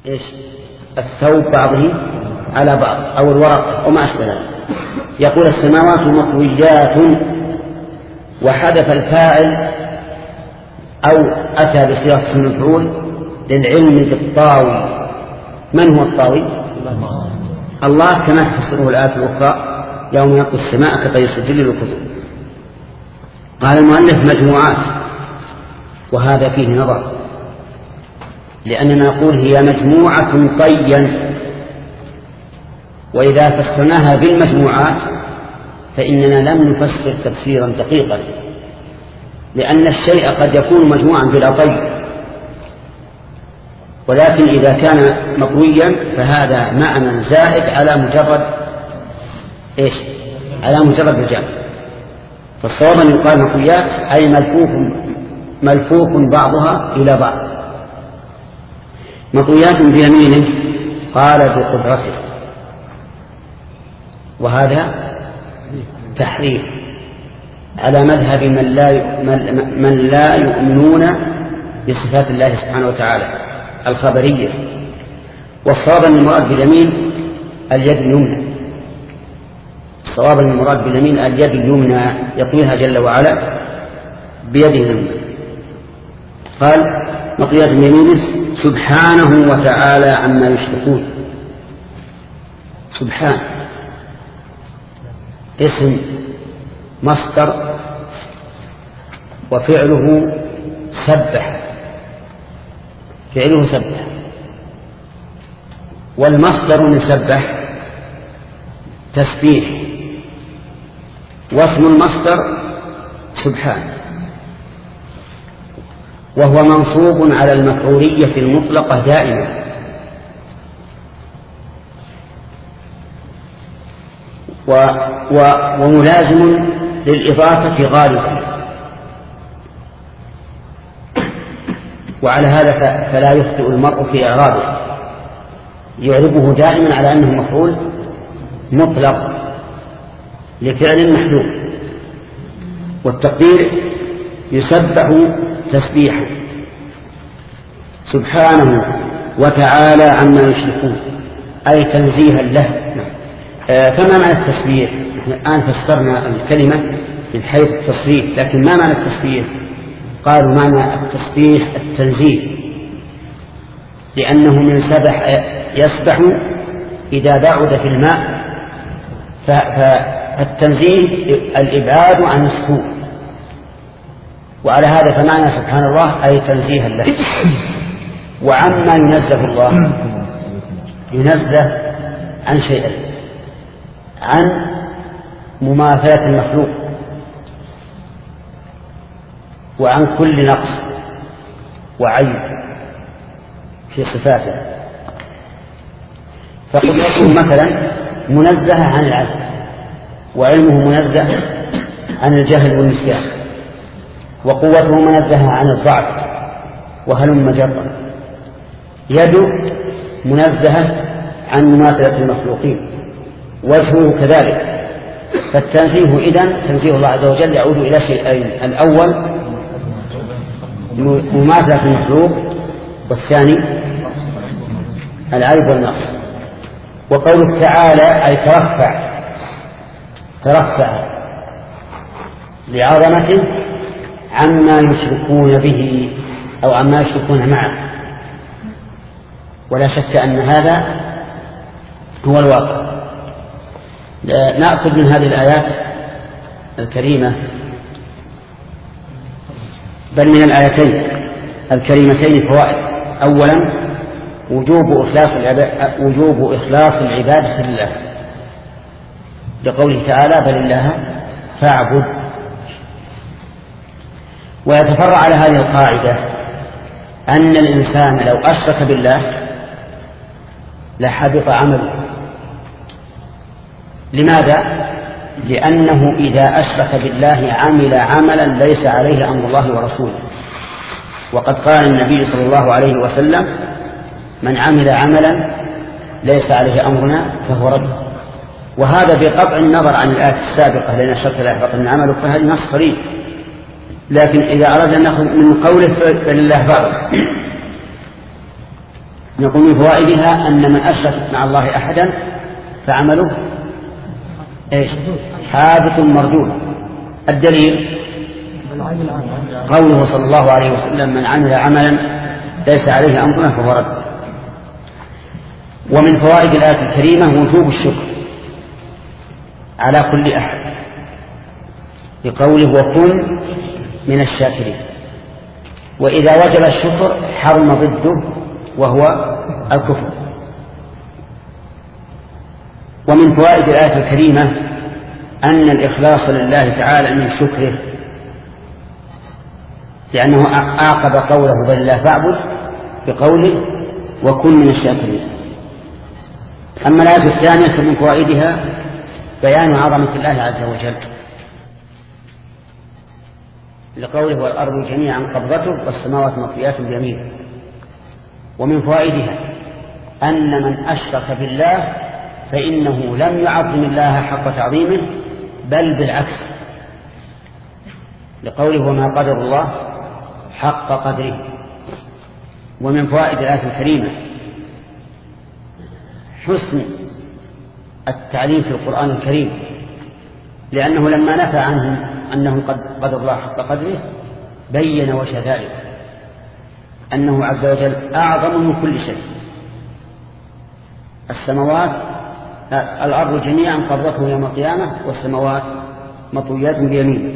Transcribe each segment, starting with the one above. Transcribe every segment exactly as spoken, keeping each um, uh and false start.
إيش الثوب بعضه على بعض أو الورق أو ما أشبه ذلك. يقول السماوات مطويات، وحذف الفاعل أو أتى بصيغة اسم المفعول للعلم بالطاوي. من هو الطاوي؟ الله، كما تفسره الآية الأخرى يوم يطوي السماء كطي السجل للكتب. قال المؤلف مجموعات، وهذا فيه نظر، لأننا نقول هي مجموعة طيا، وإذا فسرناها بالمجموعات فإننا لم نفسر تفسيرا دقيقا، لأن الشيء قد يكون مجموعا بلا طي، ولكن إذا كان مطويا فهذا معنى زائد على مجرد إيش؟ على مجرد الجمع. فالصواب أن يقال مطويات أي ملفوف ملفوف بعضها إلى بعض. مطويات بيمينه قال بقدرته، وهذا تحريف على مذهب من لا من لا يؤمنون بصفات الله سبحانه وتعالى الخبرية. والصواب أن المراد باليمين اليد اليمنى، الصواب أن المراد باليمين اليد اليمنى يطويها جل وعلا بيده اليمنى. قال مطويات بيمينه سبحانه وتعالى عما يشركون. سبحان اسم مصدر وفعله سبح، فعله سبح، والمصدر من سبح تسبيح، واسم المصدر سبحان، وهو منصوب على المفعولية المطلقة دائما، و و وملازم للإضافة غالبا، وعلى هذا فلا يخطئ المرء في إعرابه، يعربه دائما على أنه مفعول مطلق لفعل محذوف. والتقدير يسبح تسبيحا سبحانه وتعالى عما يشركون، أي تنزيها له. آه فما معنى التسبيح؟ الآن فسرنا الكلمة من حيث التصريف، لكن ما معنى التسبيح؟ قالوا معنى التسبيح التنزيه، لأنه من سبح يسبح إذا بعد في الماء، فالتنزيه الإبعاد عن السوء، وعلى هذا فمعنى سبحان الله أي تنزيها له. وعما ينزه الله ينزه عن شيئين: عن مماثلة المخلوق، وعن كل نقص وعيب في صفاته. فقدرته مثلا منزهة عن العجز، وعلمه منزه عن الجهل والنسيان، وقوته منزهة عن الضعف وهلم جرا. يده منزهة عن مماثلة المخلوقين، وجهه كذلك. فالتنزيه إذن تنزيه الله عز وجل يعود إلى شيئين: الأول مماثلة المخلوق، والثاني العيب والنقص. وقوله تعالى أي ترفع ترفع لعظمته عما يشركون به أو عما يشركون معه، ولا شك أن هذا هو الواقع. نأخذ من هذه الآيات الكريمة، بل من الآيتين الكريمتين فوائد. أولا وجوب إخلاص العبادة, وجوب إخلاص العبادة لله، لقوله تعالى بل الله فاعبد. ويتفرع على هذه القاعدة أن الإنسان لو أشرك بالله لحبط عمله. لماذا؟ لأنه إذا أشرك بالله عمل عملا ليس عليه أمر الله ورسوله. وقد قال النبي صلى الله عليه وسلم من عمل عملا ليس عليه أمرنا فهو رد. وهذا بقطع النظر عن الآية السابقة لأن الشرك لا يحبطن عمله، فهذا نص صريح. لكن إذا أردنا أن نأخذ من قوله فلله فاعبد، نقول من فوائدها أن من أشرك مع الله أحدا فعمله إيش؟ حابط مردود. الدليل قوله صلى الله عليه وسلم: من عمل عملا ليس عليه أمرنا فهو رد. ومن فوائد الآية الكريمة وجوب الشكر على كل أحد بقوله: وكن من الشاكرين. وإذا وجب الشكر حرم ضده وهو الكفر. ومن فوائد الآية الكريمة أن الإخلاص لله تعالى من شكره، لأنه عاقب قوله بل الله فاعبد بقوله: وكن من الشاكرين. أما الآية الثانية فمن فوائدها بيان عظمة الله عز وجل لقوله: والأرض جميعا قبضته والسماوات مطويات بيمينه. ومن فوائدها أن من أشرك بالله فإنه لم يعظم الله حق تعظيمه، بل بالعكس، لقوله: وما قدر الله حق قدره. ومن فوائد الآية الكريمة حسن التعليم في القرآن الكريم، لأنه لما نفى عنهم أنه قد قدر الله حق قدره بين وجه ذلك، أنه عز وجل أعظم من كل شيء. السماوات الأرض جميعا قبضته يوم القيامة والسماوات مطويات بيمينه.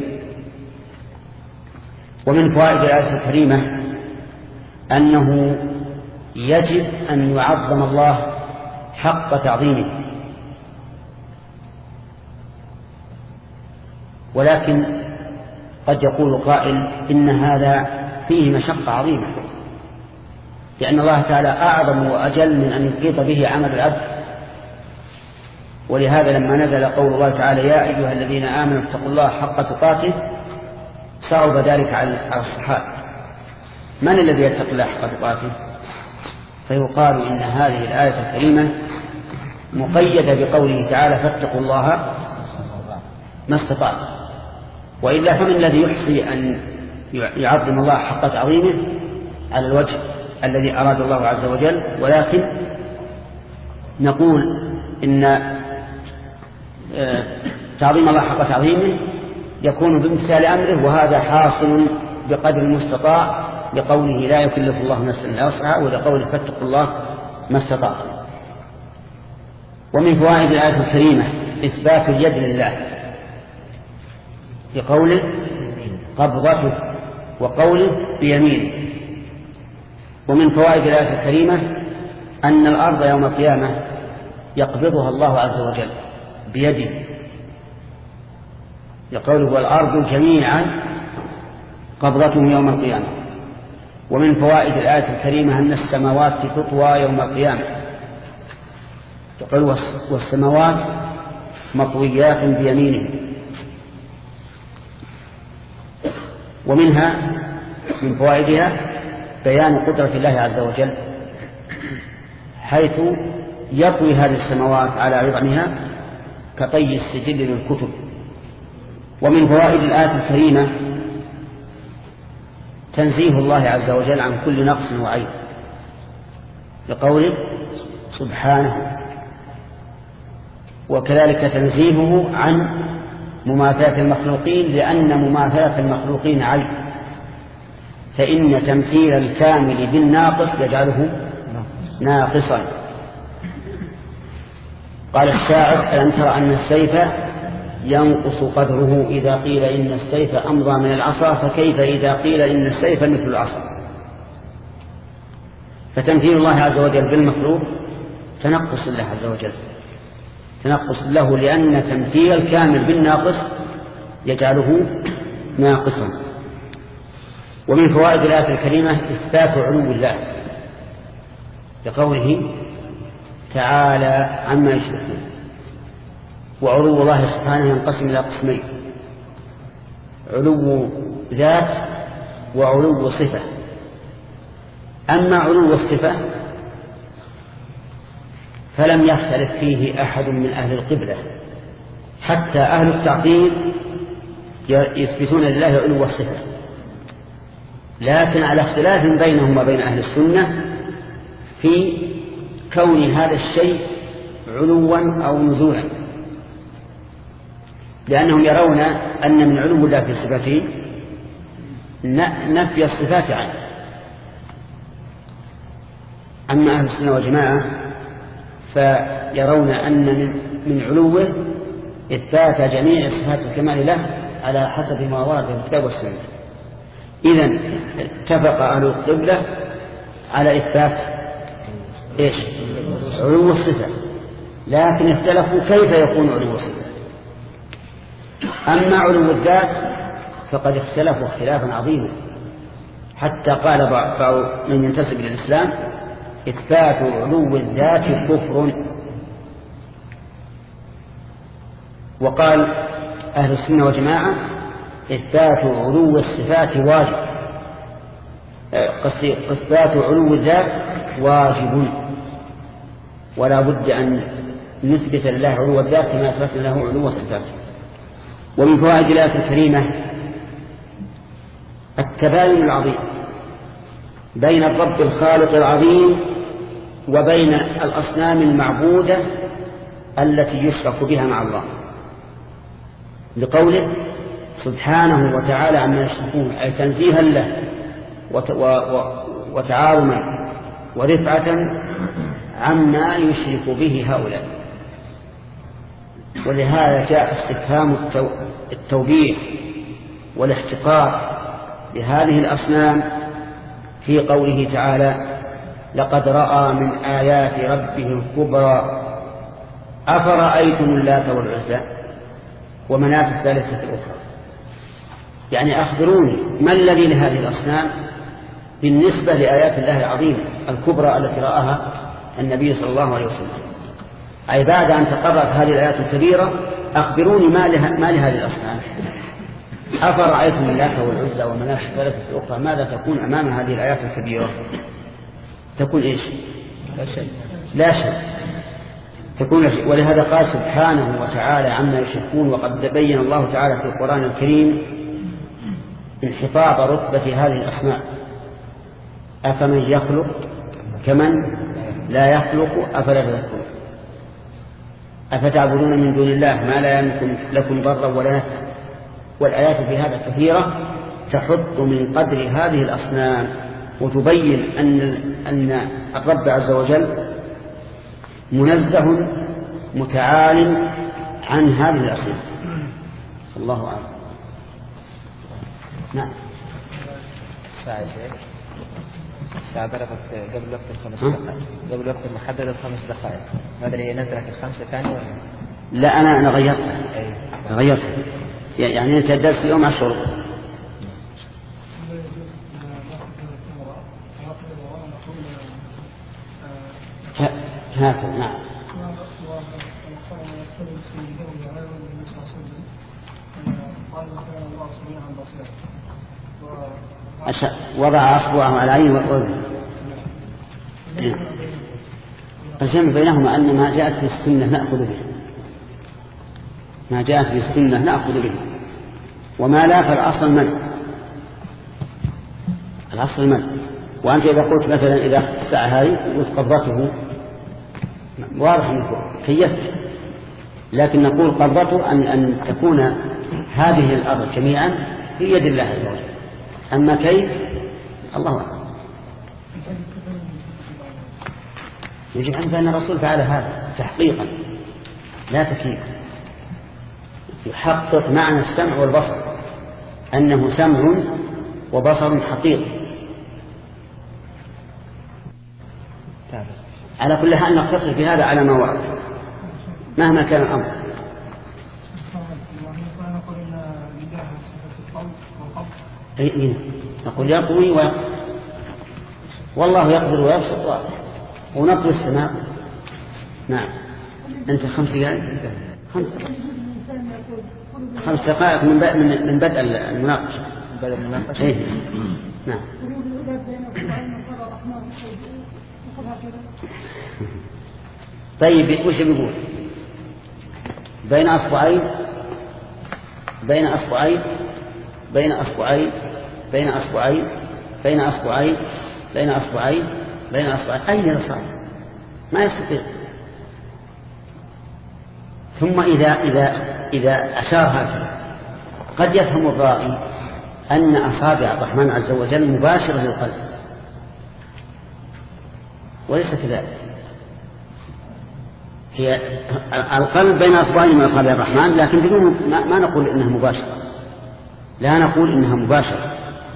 ومن فوائد الآية الكريمة أنه يجب أن يعظم الله حق تعظيمه، ولكن قد يقول قائل إن هذا فيه مشقة عظيمة، لأن الله تعالى أعظم وأجل من أن يحيط به عمل العبد. ولهذا لما نزل قول الله تعالى: يا أيها الذين آمنوا اتقوا الله حق تقاته، صعب ذلك على الصحابة. من الذي يتقي الله حق تقاته؟ فيقال إن هذه الآية الكريمة مقيدة بقوله تعالى: فاتقوا الله ما استطعتم. وإلا فمن الذي يحصي أن يعظم الله حق تعظيمه على الوجه الذي أراد الله عز وجل؟ ولكن نقول إن تعظيم الله حق تعظيمه يكون بامتثال أمره، وهذا حاصل بقدر المستطاع، لقوله: لا يكلف الله نفسا إلا وسعها، ولقوله: فاتقوا الله ما استطعتم. ومن فوائد الآية الكريمة إثبات اليد لله بقوله: قبضته، وقوله: بيمينه. ومن فوائد الآية الكريمة أن الأرض يوم القيامة يقبضها الله عز وجل بيده، يقوله: والأرض جميعا قبضته يوم القيامة. ومن فوائد الآية الكريمة أن السماوات تطوى يوم القيامة، يقول: والسماوات مطويات بيمينه. ومنها من فوائدها بيان قدرة الله عز وجل، حيث يطوي هذه السماوات على عظمها كطي السجل للكتب. ومن فوائد الآية الكريمة تنزيه الله عز وجل عن كل نقص وعيب، بقوله: سبحانه. وكذلك تنزيهه عن مماثلة المخلوقين، لأن مماثلة المخلوقين عيب، فإن تمثيل الكامل بالناقص يجعله ناقصا. قال الشاعر: ألم تر أن السيف ينقص قدره إذا قيل إن السيف أمضى من العصا، فكيف إذا قيل إن السيف مثل العصا. فتمثيل الله عز وجل بالمخلوق تنقص الله عز وجل، تنقص له، لأن تمثيل الكامل بالناقص يجعله ناقصا. ومن فوائد الآية الكريمة إثبات علو الله، لقوله تعالى عما يشركون. وعلو الله سبحانه ينقسم إلى قسمين: علو ذات وعلو صفة. أما علو الصفة فلم يختلف فيه أحد من أهل القبلة، حتى أهل التعطيل يثبتون لله علو الصفة، لكن على اختلاف بينهم وبين أهل السنة في كون هذا الشيء علوا أو نزولا، لأنهم يرون أن من علو الله في صفته نفي الصفات عنه. أما أهل السنة والجماعة فيرون أن من, من علوه إثبات جميع صفات الكمال له على حسب ما ورد في الكتاب والسنة. إذن اتفق أهل القبلة على إثبات إيش؟ علو الصفة، لكن اختلفوا كيف يكون علو الصفة. أما علو الذات فقد اختلفوا اختلافا عظيما، حتى قال بعض من ينتسب إلى الإسلام إثبات علو الذات كفر. وقال أهل السنة والجماعة إثبات علو الصفات واجب، إثبات علو الذات واجب، ولا بد أن نثبت لله علو الذات كما أثبت له علو الصفات. ومن فوائد الآية الكريمة التباين العظيم بين الرب الخالق العظيم وبين الأصنام المعبودة التي يشرك بها مع الله، لقوله سبحانه وتعالى عما يشركون، أي تنزيها له وتعاظما ورفعة عما يشرك به هؤلاء. ولهذا جاء استفهام التوبيخ والاحتقار لهذه الأصنام في قوله تعالى لقد رأى من آيات ربه الكبرى أفرأيتم اللات والعزى ومناة الثالثة الأخرى. يعني أخبروني ما الذي لهذه الأصنام بالنسبة لآيات الله العظيمة الكبرى التي رآها النبي صلى الله عليه وسلم، أي بعد أن تقرأت هذه الآيات الكبيرة أخبروني ما, له ما لهذه الأصنام. أفرأيتم اللات والعزى ومناة الثالثة الأخرى، ماذا تكون أمام هذه الآيات الكبيرة؟ تكون إيش؟ لا شيء، لا شيء تكون شيء. ولهذا قال سبحانه وتعالى عما يشركون، وقد بين الله تعالى في القرآن الكريم انحطاط رتبة هذه الأسماء: أفمن يخلق كمن لا يخلق أفلا تذكرون، أفتعبدون من دون الله ما لا يملك لكم ضرا ولا نفعا. والآيات في هذا كثيرة تحط من قدر هذه الأصنام وتبين أن أن الرب عز وجل منزه متعال عن هذه الأصنام. الله أعلم. نعم. الساعة الساعة ضربت قبل وقت الخمس دقائق، قبل وقت المحدد الخمس دقائق، هذا اللي نزلت الخمسة ثانية ولا؟ لا أنا أنا غيرتها. غيرتها يعني أنت درس اليوم عشر. هكذا. نعم. وضع أصبعه على عين والأذن. الجمع بينهما أن ما جاءت في السنة نأخذ به، ما جاءت في السنة نأخذ به، وما لا فالأصل المنع، الأصل المنع. وأنت إذا قلت مثلا إذا أخذت الساعة هذه وقبضته واضح أنه كيفت، لكن نقول قبضته أن, أن تكون هذه الأرض جميعا في يد الله عز وجل. أما كيف الله أعلم. يجب أن فإن الرسول فعل هذا تحقيقا لا تكييف، يحقق معنى السمع والبصر أنه سمع وبصر حقيقي. على كل حال نقتصر في هذا على ما ورد مهما كان الأمر. أي نقول يقوي ويقضي، والله يقبض ويبسط ونقضي السماء. نعم. أنت خمس دقائق خمس خمس دقائق من من بدء المناقشة. بدء المناقشة. إيه. نعم. طيب وش بيقول؟ بين أصبعين بين أصبعين بين أصبعين بين أصبعين بين أصبعين بين أصبعين بين أصبعين أي الأصابع ما يستطيع. ثم إذا إذا إذا أشار هكذا قد يفهم الرائي أن أصابع الرحمن عز وجل مباشرة للقلب، وليس كذلك. هي القلب بين أصبعين من أصابع الرحمن، لكن بدون ما نقول إنها مباشرة، لا نقول إنها مباشرة.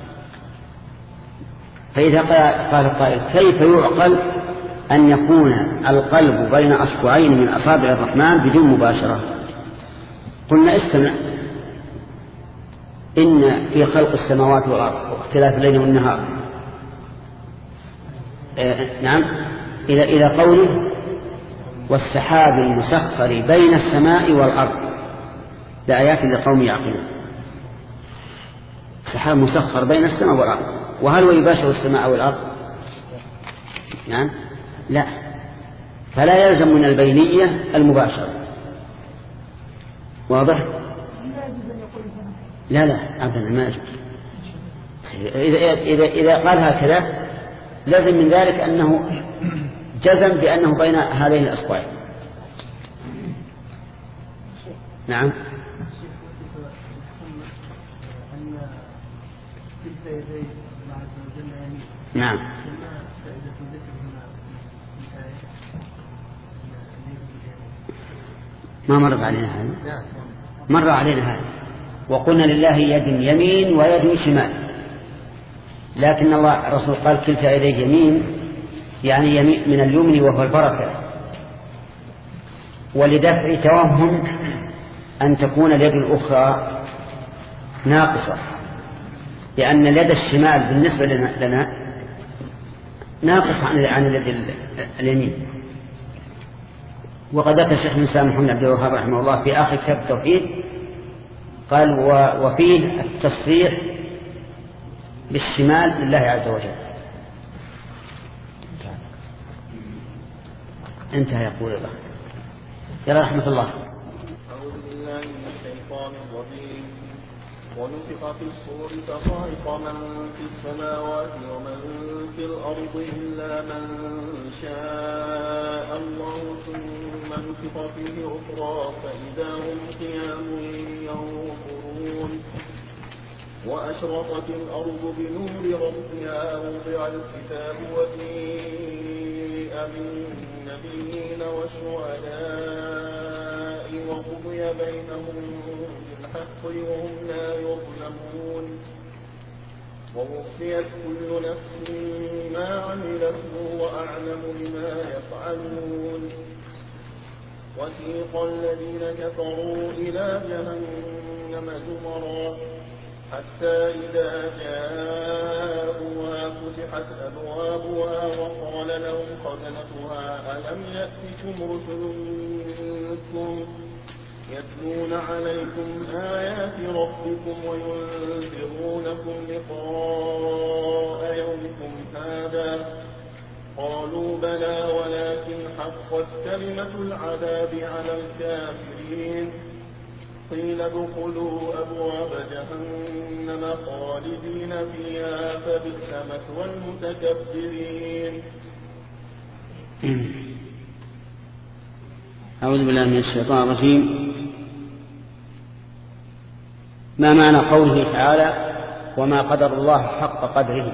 فإذا قال القائل كيف يعقل أن يكون القلب بين أصبعين من أصابع الرحمن بدون مباشرة؟ قلنا استمع، إن في خلق السماوات والأرض واختلاف الليل والنهار آه نعم إلى إلى قوله والسحاب المسخر بين السماء والأرض لآيات لقوم يعقلون. سحاب مسخر بين السماء والأرض، وهل هو يباشر السماء والأرض؟ نعم لا، فلا يلزم من البينية المباشرة. واضح؟ لا لا أبدا ما يجوز. إذا, إذا, إذا قال هكذا لازم من ذلك أنه جزم بأنه بين هذين الأصبعين. نعم نعم ما مر علينا هذا، مر علينا هذا وقلنا لله يد يمين ويد شمال، لكن الله الرسول قال كلتا يديه يمين، يعني يمين من اليمن وهو البركة، ولدفع توهم أن تكون اليد الأخرى ناقصة، لأن اليد الشمال بالنسبة لنا ناقص عن اليد اليمين. وقد ذكر الشيخ الإسلام محمد عبد الوهاب رحمه الله في آخر كتاب التوحيد قال وفيه التصريح بالشمال لله عز وجل. انتهى. يقول الله يا رحمة الله. أعوذ بالله من الشيطان الرجيم. ونفخ في الصور فصعق من في السماوات ومن في الأرض إلا من شاء الله ثم نفخ فيه أخرى فإذا هم قيام ينظرون. وأشرقت الأرض بنور ربها ووضع الكتاب وجيء بالنبيين والشهداء وقضي بينهم بالحق وهم لا يظلمون. ووفيت كل نفس ما عملت وهو أعلم بما يفعلون. وسيق الذين كفروا إلى جهنم زمرا حتى إذا جاءوها فتحت أبوابها وقال لهم خزنتها ألم يأتكم رسل منكم يتلون عليكم آيات ربكم وينذرونكم لقاء يومكم هذا؟ قالوا بلى ولكن حقت كلمة العذاب على الكافرين. قيل ادخلوا أبواب جهنم خالدين فيها فبئس مثوى المتكبرين. أعوذ بالله من الشيطان الرجيم. ما معنى قوله تعالى وما قدر الله حق قدره؟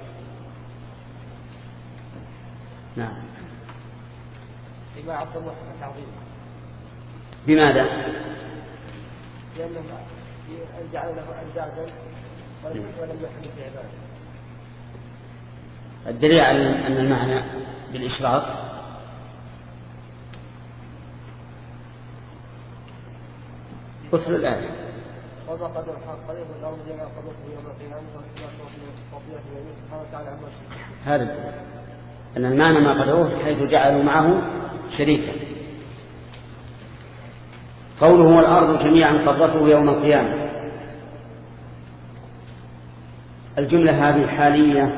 نعم. بما عظمه التعظيم. بماذا؟ لأنه جعل له أندادا ولم يحدث في عباده. الدليل على أن المعنى بالإشراك قتل الآية. وما قدر حق قدره والأرض جميع قدرته يوم القيامة والسماء وقضية النبي سبحانه وتعالى عما شاء. هذا الدليل أن المعنى ما قدروه حيث جعلوا معه شريكا. قوله والأرض جميعا قبضته يوم القيامة، الجملة هذه حالية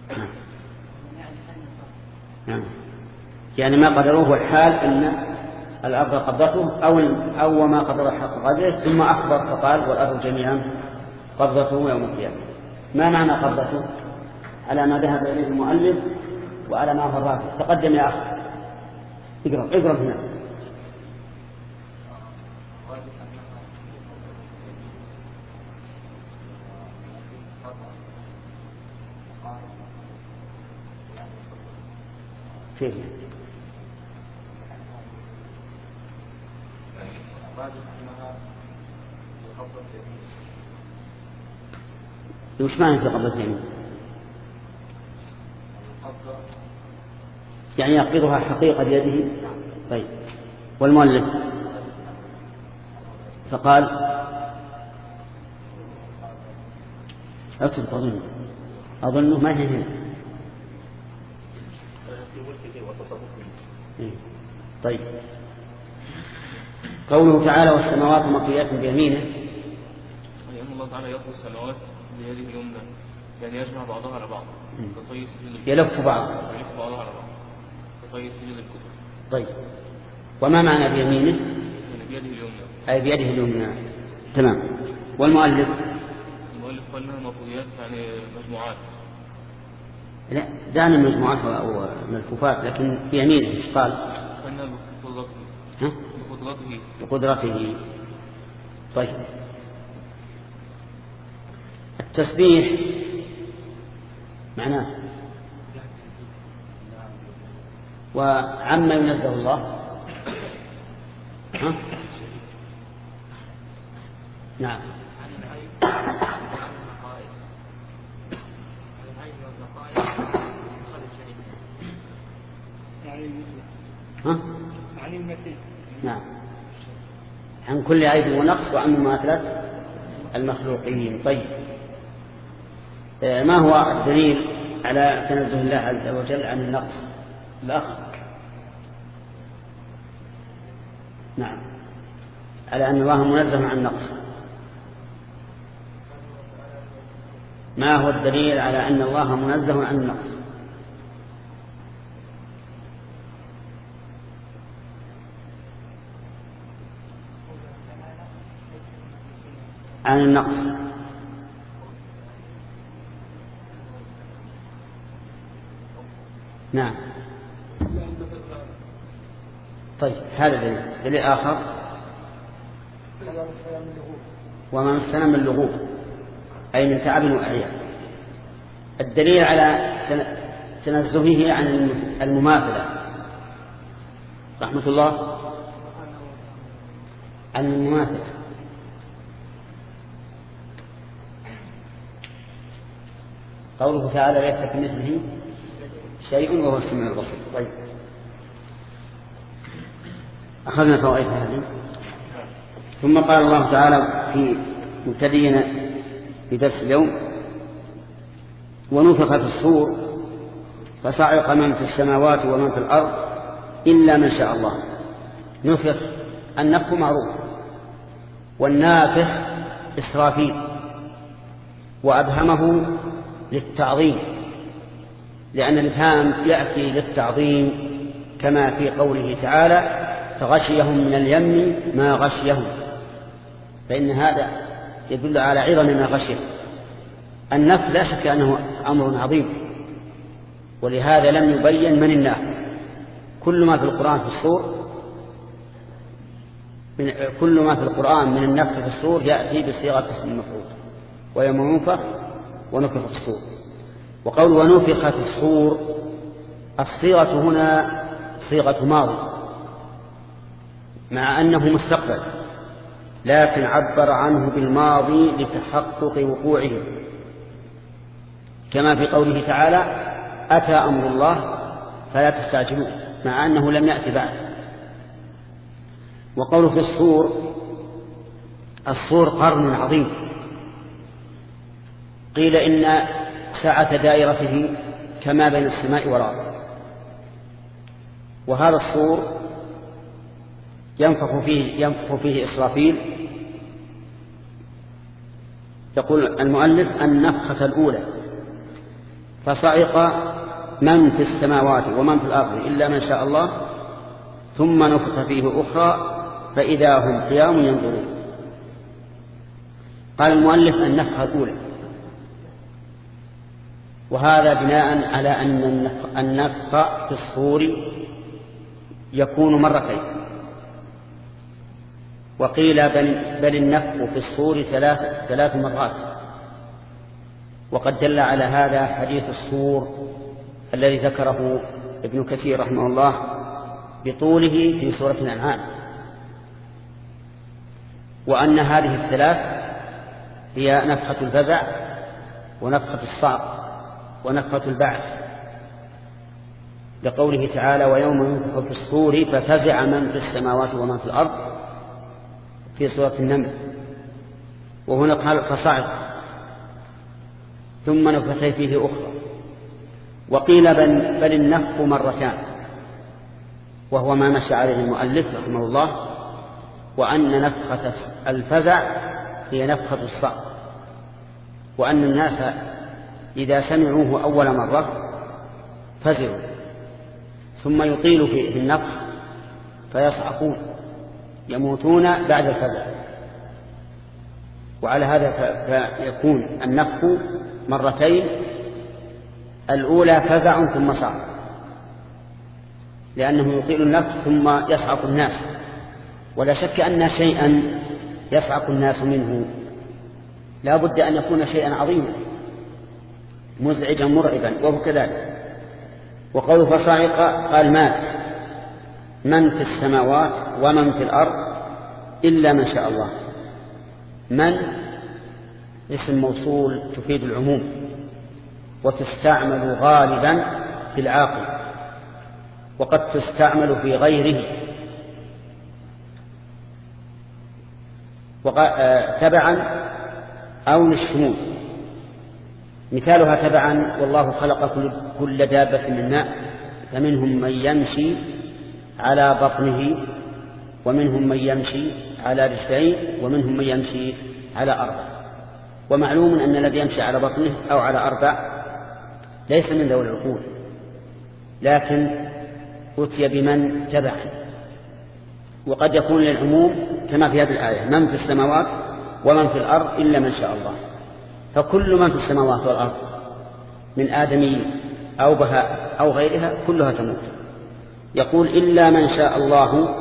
نعم. يعني ما قدروه الحال أن الأرض قبضته أو أو ما قدر حق قدره، ثم أخبر فقال والأرض جميعا قبضته يوم القيامة. ما معنى قبضته؟ على ما ذهب إليه المؤلف وعلى ما هو الراجح. تقدم يا أخي، اقرأ اقرأ هنا. كيف؟ وش معنى في قبضة يمين؟ يعني يقبضها حقيقة بيده. طيب، والمؤلف فقال اكتب أظن أظنه ما هي هنا. طيب، قوله تعالى والسماوات مطويات بيمينه، يعني الله تعالى يطوي السماوات بيده اليمنى، يعني يجمع بعضها على بعض كطي سجل يلف بعض يلف بعضها على بعض كطي سجل الكتب. طيب، وما معنى بيمينه؟ يعني بيده اليمنى، أي بيده اليمنى. تمام. والمؤلف المؤلف قال لنا مطويات يعني مجموعات. لا، دعنا مجموعات أو ملفوفات، لكن بيمينه ايش قال؟ قلنا ها؟ بقدرته بقدرته. طيب، التسبيح معناه وعما ينزه الله. ها؟ نعم. ها؟ عن المسيح. نعم، عن كل عيب ونقص وعن مماثلة المخلوقين. طيب، ما هو الدليل على تنزه الله عز وجل عن النقص؟ الأخ. نعم، على أن الله منزه عن النقص. ما هو الدليل على أن الله منزه عن النقص؟ عن النقص. نعم. طيب، هذا دليل. دليل آخر وما مسنا من لغوب، أي من تعب وإعياء. الدليل على تنزهه عن المماثلة رحمة الله عن المماثلة. قوله تعالى ليس كمثله شيء وهو السميع البصير. طيب، أخذنا فوائد هذه. ثم قال الله تعالى في مبتدئنا في درس اليوم ونفخ في الصور فصعق من في السماوات ومن في الأرض إلا من شاء الله. نفخ، النفخ معروف، والنافخ إسرافيل، وأبهمه للتعظيم، لأن الإبهام يأتي للتعظيم كما في قوله تعالى فغشيهم من اليم ما غشيهم، فإن هذا يدل على عظم ما غشيه. النفخ لا شك أنه أمر عظيم، ولهذا لم يبين من النافخ. كل ما في القرآن في الصور من كل ما في القرآن من النفخ في الصور يأتي بصيغة اسم المفعول، ويوم ينفخ ونفخ في الصور. وقول ونفخ في الصور، الصيغة هنا صيغة ماضي مع أنه مستقبل، لكن عبر عنه بالماضي لتحقق وقوعه، كما في قوله تعالى أتى أمر الله فلا تستعجلوه، مع أنه لم يأتي بعد. وقول في الصور، الصور قرن عظيم، قيل إن سعة دائرته كما بين السماء والأرض. وهذا الصور ينفخ فيه, ينفخ فيه إسرافيل. يقول المؤلف النفخة الأولى فصعق من في السماوات ومن في الأرض إلا من شاء الله ثم نفخ فيه أخرى فإذا هم قيام ينظرون. قال المؤلف النفخة الأولى، وهذا بناء على أن النفخ في الصور يكون مرتين، وقيل بل النفخ في الصور ثلاث, ثلاث مرات. وقد دل على هذا حديث الصور الذي ذكره ابن كثير رحمه الله بطوله في سورة الأنعام، وأن هذه الثلاث هي نفخة الفزع ونفخة الصعق ونفخة البعث، لقوله تعالى ويوم ينفخ في الصور ففزع من في السماوات ومن في الأرض في سورة النمل. وهنا قال فصعق ثم نفخ فيه أخرى. وقيل بل, بل النفخ مرتان، وهو ما مشى عليه المؤلف رحمه الله، وأن نفخة الفزع هي نفخة الصعق، وأن الناس إذا سمعوه أول مرة فزعوا ثم يطيل في النفخ فيصعقون يموتون بعد الفزع. وعلى هذا فيكون النفخ مرتين، الأولى فزع ثم صعق، لأنه يطيل النفخ ثم يصعق الناس، ولا شك أن شيئا يصعق الناس منه لا بد أن يكون شيئا عظيما مزعجا مرعبا، وهو كذلك. وقوله فصعق قال مات من في السماوات ومن في الأرض إلا من شاء الله. من اسم موصول تفيد العموم، وتستعمل غالبا في العاقل، وقد تستعمل في غيره تبعا أو للشمول. مثالها تبعا والله خلق كل دابة من ماء فمنهم من يمشي على بطنه ومنهم من يمشي على رجلين ومنهم من يمشي على أربع. ومعلوم أن الذي يمشي على بطنه أو على أربع ليس من ذوي العقول، لكن أتي بمن تبعا. وقد يكون للعموم كما في هذه الآية من في السماوات ومن في الأرض إلا من شاء الله، فكل من في السماوات والأرض من آدمي أو بهاء أو غيرها كلها تموت. يقول إلا من شاء الله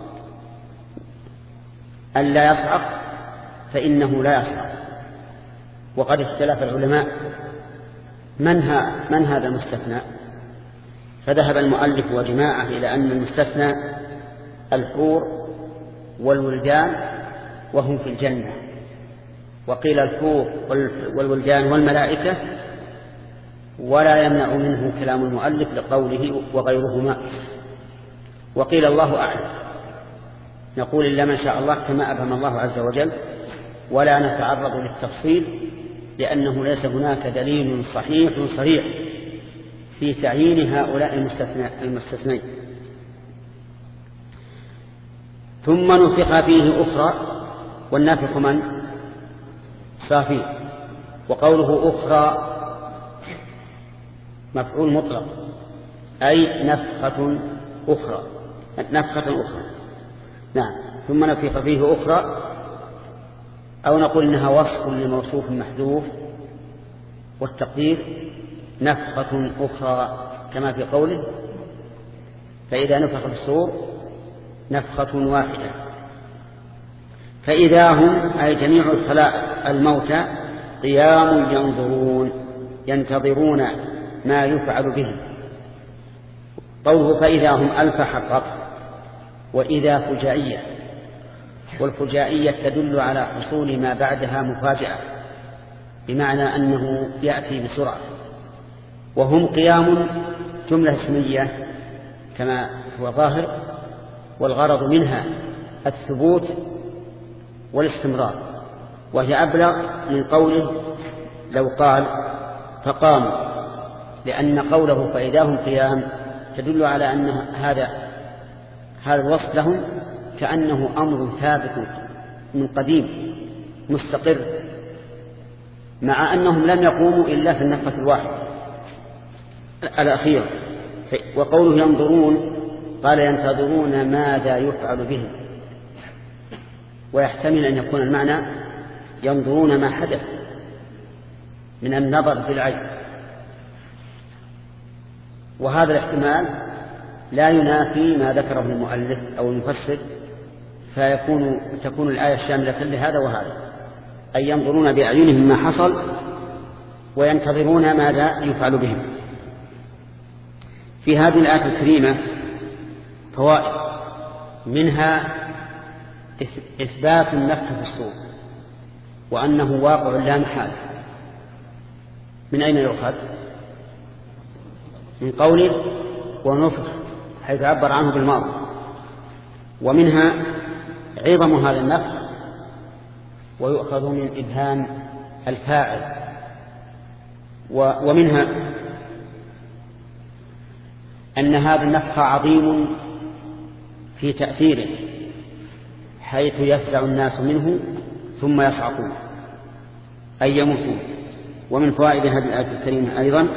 أن لا يصعق فإنه لا يصعق. وقد اختلف العلماء من, ها من هذا المستثنى، فذهب المؤلف وجماعة إلى أن المستثنى الحور والولدان وهم في الجنة، وقيل الحور والولدان والملائكة، ولا يمنع منه كلام المؤلف لقوله وغيرهما. وقيل الله أعلم، نقول إلا ما شاء الله كما أبهم الله عز وجل، ولا نتعرض للتفصيل لأنه ليس هناك دليل صحيح صريح في تعيين هؤلاء المستثنين. ثم نفخ فيه أخرى، والنافخ من؟ صافي. وقوله أخرى مفعول مطلق، أي نفخة أخرى، نفخة أخرى. نعم. ثم نفخ فيه أخرى، أو نقول إنها وصف لموصوف محذوف، والتقدير نفخة أخرى كما في قوله فإذا نفخ في الصور نفخة واحدة فإذا هم أي جميع الخلائق الموتى قيام ينظرون ينتظرون ما يفعل به. قوله فإذا هم ألف حقق، وإذا فجائية، والفجائية تدل على حصول ما بعدها مفاجأة، بمعنى أنه يأتي بسرعة. وهم قيام جملة اسمية كما هو ظاهر، والغرض منها الثبوت والاستمرار، وهي أبلغ من قوله لو قال فقاموا، لأن قوله فإذا هم قيام تدل على أن هذا هذا الوصف لهم كأنه أمر ثابت من قديم مستقر، مع أنهم لم يقوموا إلا في النفخة الواحدة الأخيرة. وقوله ينظرون قال ينتظرون ماذا يفعل بهم، ويحتمل أن يكون المعنى ينظرون ما حدث من النظر في العين، وهذا الاحتمال لا ينافي ما ذكره المؤلف أو المفسر، فيكون تكون الآية شاملة لهذا وهذا، أي ينظرون بأعينهم ما حصل وينتظرون ماذا يفعل بهم. في هذه الآية الكريمة فوائد، منها إثبات النفخ في الصور وأنه واقع لا محالة. من أين يؤخذ؟ من قوله ونفخ، حيث عبر عنه بالماضي. ومنها عظم هذا النفخ، ويؤخذ من إبهام الفاعل. ومنها أن هذا النفخ عظيم في تأثيره، حيث يفزع الناس منه ثم يصعقون أي يموتون. ومن فوائد هذه الآية الكريمة أيضا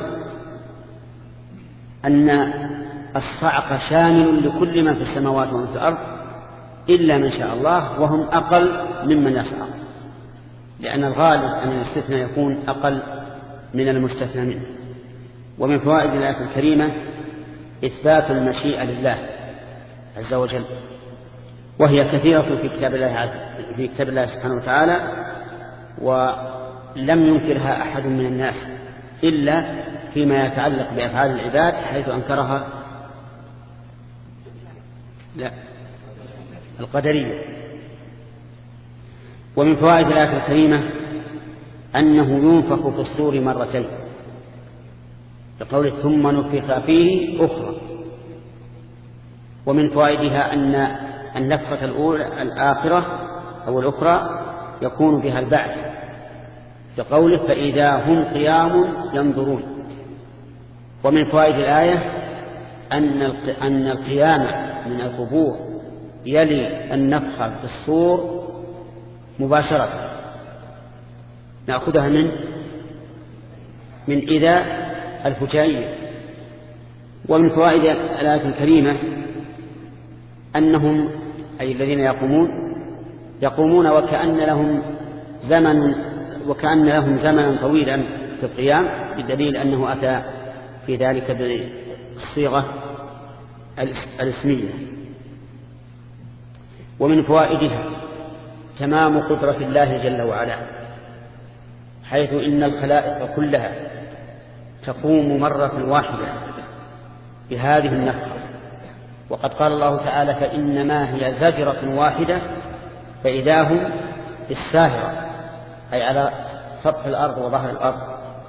أن الصعق شامل لكل من في السماوات ومن في الأرض إلا من شاء الله، وهم أقل ممن يصعق، لأن الغالب أن الاستثناء يكون أقل من المستثنى منه. ومن فوائد الآية الكريمة إثبات المشيئة لله عز وجل، وهي كثيرة في كتاب الله عز في كتاب الله سبحانه وتعالى، ولم ينكرها أحد من الناس إلا فيما يتعلق بأفعال العباد، حيث أنكرها لا القدرية. ومن فوائد الآية الكريمة أنه ينفخ في الصور مرتين، بقوله ثم نفخ فيه أخرى. ومن فوائدها أن النفخة الأولى الآخرة أو الأخرى يكون بها البعث، بقوله فإذا هم قيام ينظرون. ومن فوائد الآية أن القيام من القبور يلي النفخ في الصور مباشرة، نأخذها من من إذا الفجائية. ومن فوائد الآية الكريمة أنهم أي الذين يقومون يقومون وكأن لهم زمن وكأن لهم زمنا طويلا في القيام، بدليل أنه أتى في ذلك بالصيغة الاسمية. ومن فوائدها تمام قدرة الله جل وعلا، حيث إن الخلائق كلها تقوم مرة واحدة بهذه النفخة، وقد قال الله تعالى فإنما هي زجرة واحدة فإذا هم بالساهرة، أي على سطح الأرض وظهر الأرض.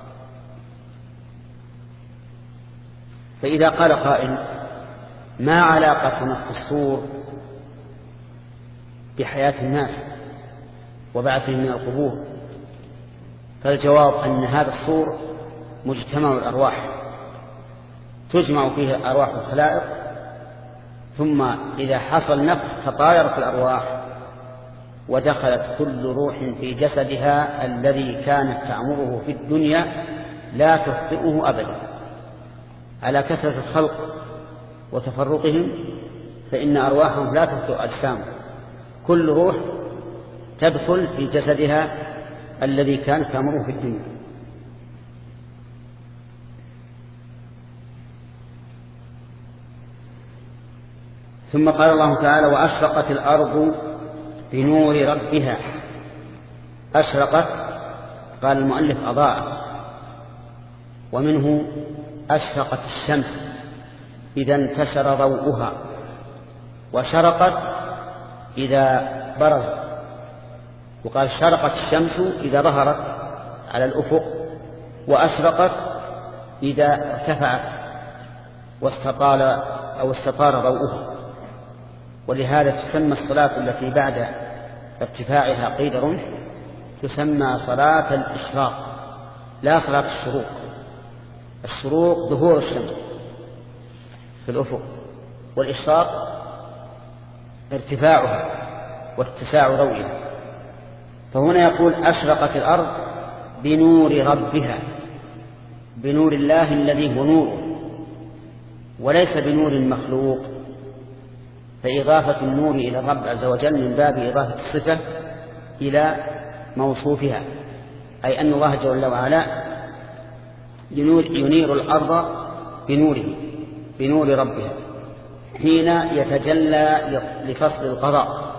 فإذا قال قائل ما علاقة نفخ الصور بحياة الناس وبعثهم من القبور؟ فالجواب أن هذا الصور مجتمع الأرواح، تجمع فيه أرواح الخلائق، ثم إذا حصل نفخ تطايرت الأرواح ودخلت كل روح في جسدها الذي كانت تعمره في الدنيا لا تخطئه أبدا. على كثرة الخلق وتفرقهم فإن أرواحهم لا تخطئ أجسامهم، كل روح تدخل في جسدها الذي كانت تعمره في الدنيا. ثم قال الله تعالى وأشرقت الأرض بنور ربها. أشرقت قال المؤلف أضاء، ومنه أشرقت الشمس إذا انتشر ضوءها، وشرقت إذا برزت، وقال شرقت الشمس إذا ظهرت على الأفق، وأشرقت إذا ارتفعت واستطال أو استطار ضوءها. ولهذا تسمى الصلاة التي بعد ارتفاعها قيد رمح تسمى صلاة الإشراق لا صلاة الشروق. الشروق ظهور الشمس في الأفق، والإشراق ارتفاعها واتساع ضوئها. فهنا يقول أشرقت الأرض بنور ربها، بنور الله الذي هو نور، وليس بنور مخلوق فإضافة النور إلى الرب عز وجل من باب إضافة الصفة إلى موصوفها، أي أن الله جل وعلا ينير الأرض بنوره بنور ربها حين يتجلى لفصل القضاء،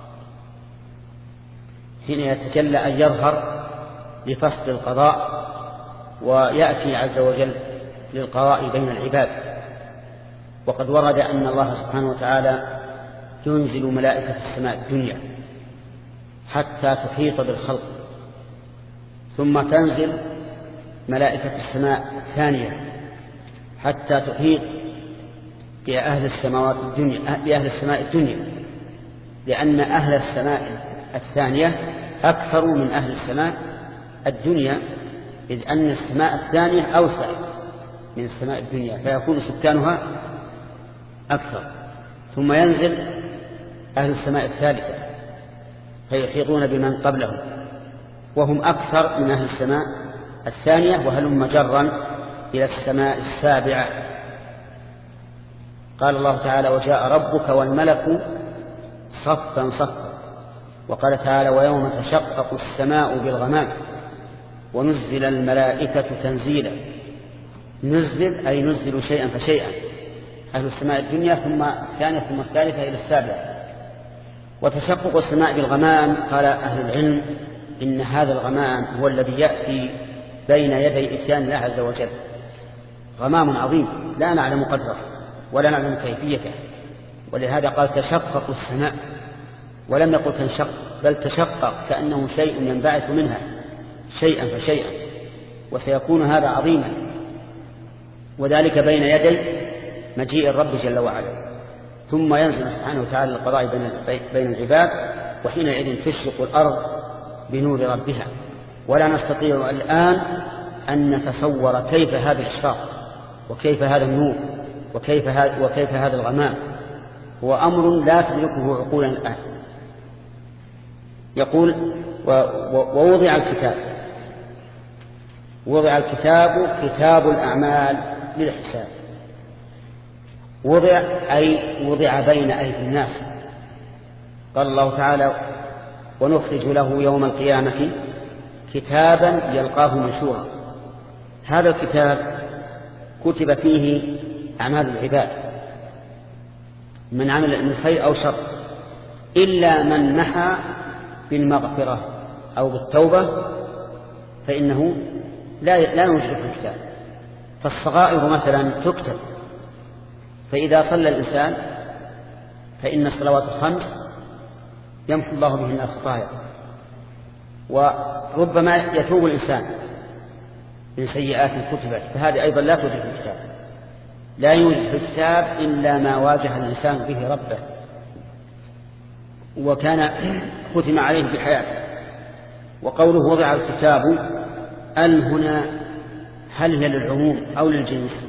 حين يتجلى أن يظهر لفصل القضاء ويأتي عز وجل للقضاء بين العباد. وقد ورد أن الله سبحانه وتعالى ينزل ملائكة السماء الدنيا حتى تحيط بالخلق، ثم تنزل ملائكة السماء الثانية حتى تحيط بأهل السماوات الدنيا بأهل السماء الدنيا، لأن أهل السماء الثانية أكثر من أهل السماء الدنيا، إذ أن السماء الثانية أوسع من السماء الدنيا فيكون سكانها أكثر. ثم ينزل أهل السماء الثالثة فيحيطون بمن قبلهم وهم أكثر من أهل السماء الثانية، وهلم جرا إلى السماء السابعة. قال الله تعالى: وجاء ربك والملك صفا صفا. وقال تعالى: ويوم تشقق السماء بالغمام ونزل الملائكة تنزيلا. نزل أي نزل شيئا فشيئا، أهل السماء الدنيا ثم الثانية ثم الثالثة إلى السابعة. وتشقق السماء بالغمام، قال أهل العلم إن هذا الغمام هو الذي يأتي بين يدي إتيان الله عز وجل، غمام عظيم لا نعلم قدره ولا نعلم كيفيته، ولهذا قال تشقق السماء ولم يقل تنشق، بل تشقق كأنه شيء ينبعث منها شيئا فشيئا، وسيكون هذا عظيما، وذلك بين يدي مجيء الرب جل وعلا. ثم ينزل سبحانه وتعالى القضاء بين العباد، وحينئذ تشرق الأرض بنور ربها. ولا نستطيع الآن أن نتصور كيف هذا الإشراق وكيف هذا النور وكيف هذا, وكيف هذا الغمام، هو أمر لا تدركه عقولا الآن. يقول: ووضع الكتاب. وضع الكتاب كتاب الأعمال للحساب. وضع أي وضع بين أيدي الناس. قال الله تعالى: ونخرج له يوم القيامة كتابا يلقاه منشورا. هذا الكتاب كتب فيه أعمال العباد، من عمل من خير أو شر، إلا من نحى بالمغفرة أو بالتوبة فإنه لا لا يوجد في الكتاب. فالصغائر مثلا تكتب، فإذا صلى الإنسان فإن الصلوات الخمس يمحو الله بهن الخطايا. وربما يتوب الإنسان من سيئات كتبت، فهذه أيضا لا توجد في الكتاب. لا يوجد في الكتاب إلا ما واجه الإنسان به ربه وكان ختم عليه بحياته. وقوله وضع الكتاب، ال هنا هل هي للعموم أو للجنس؟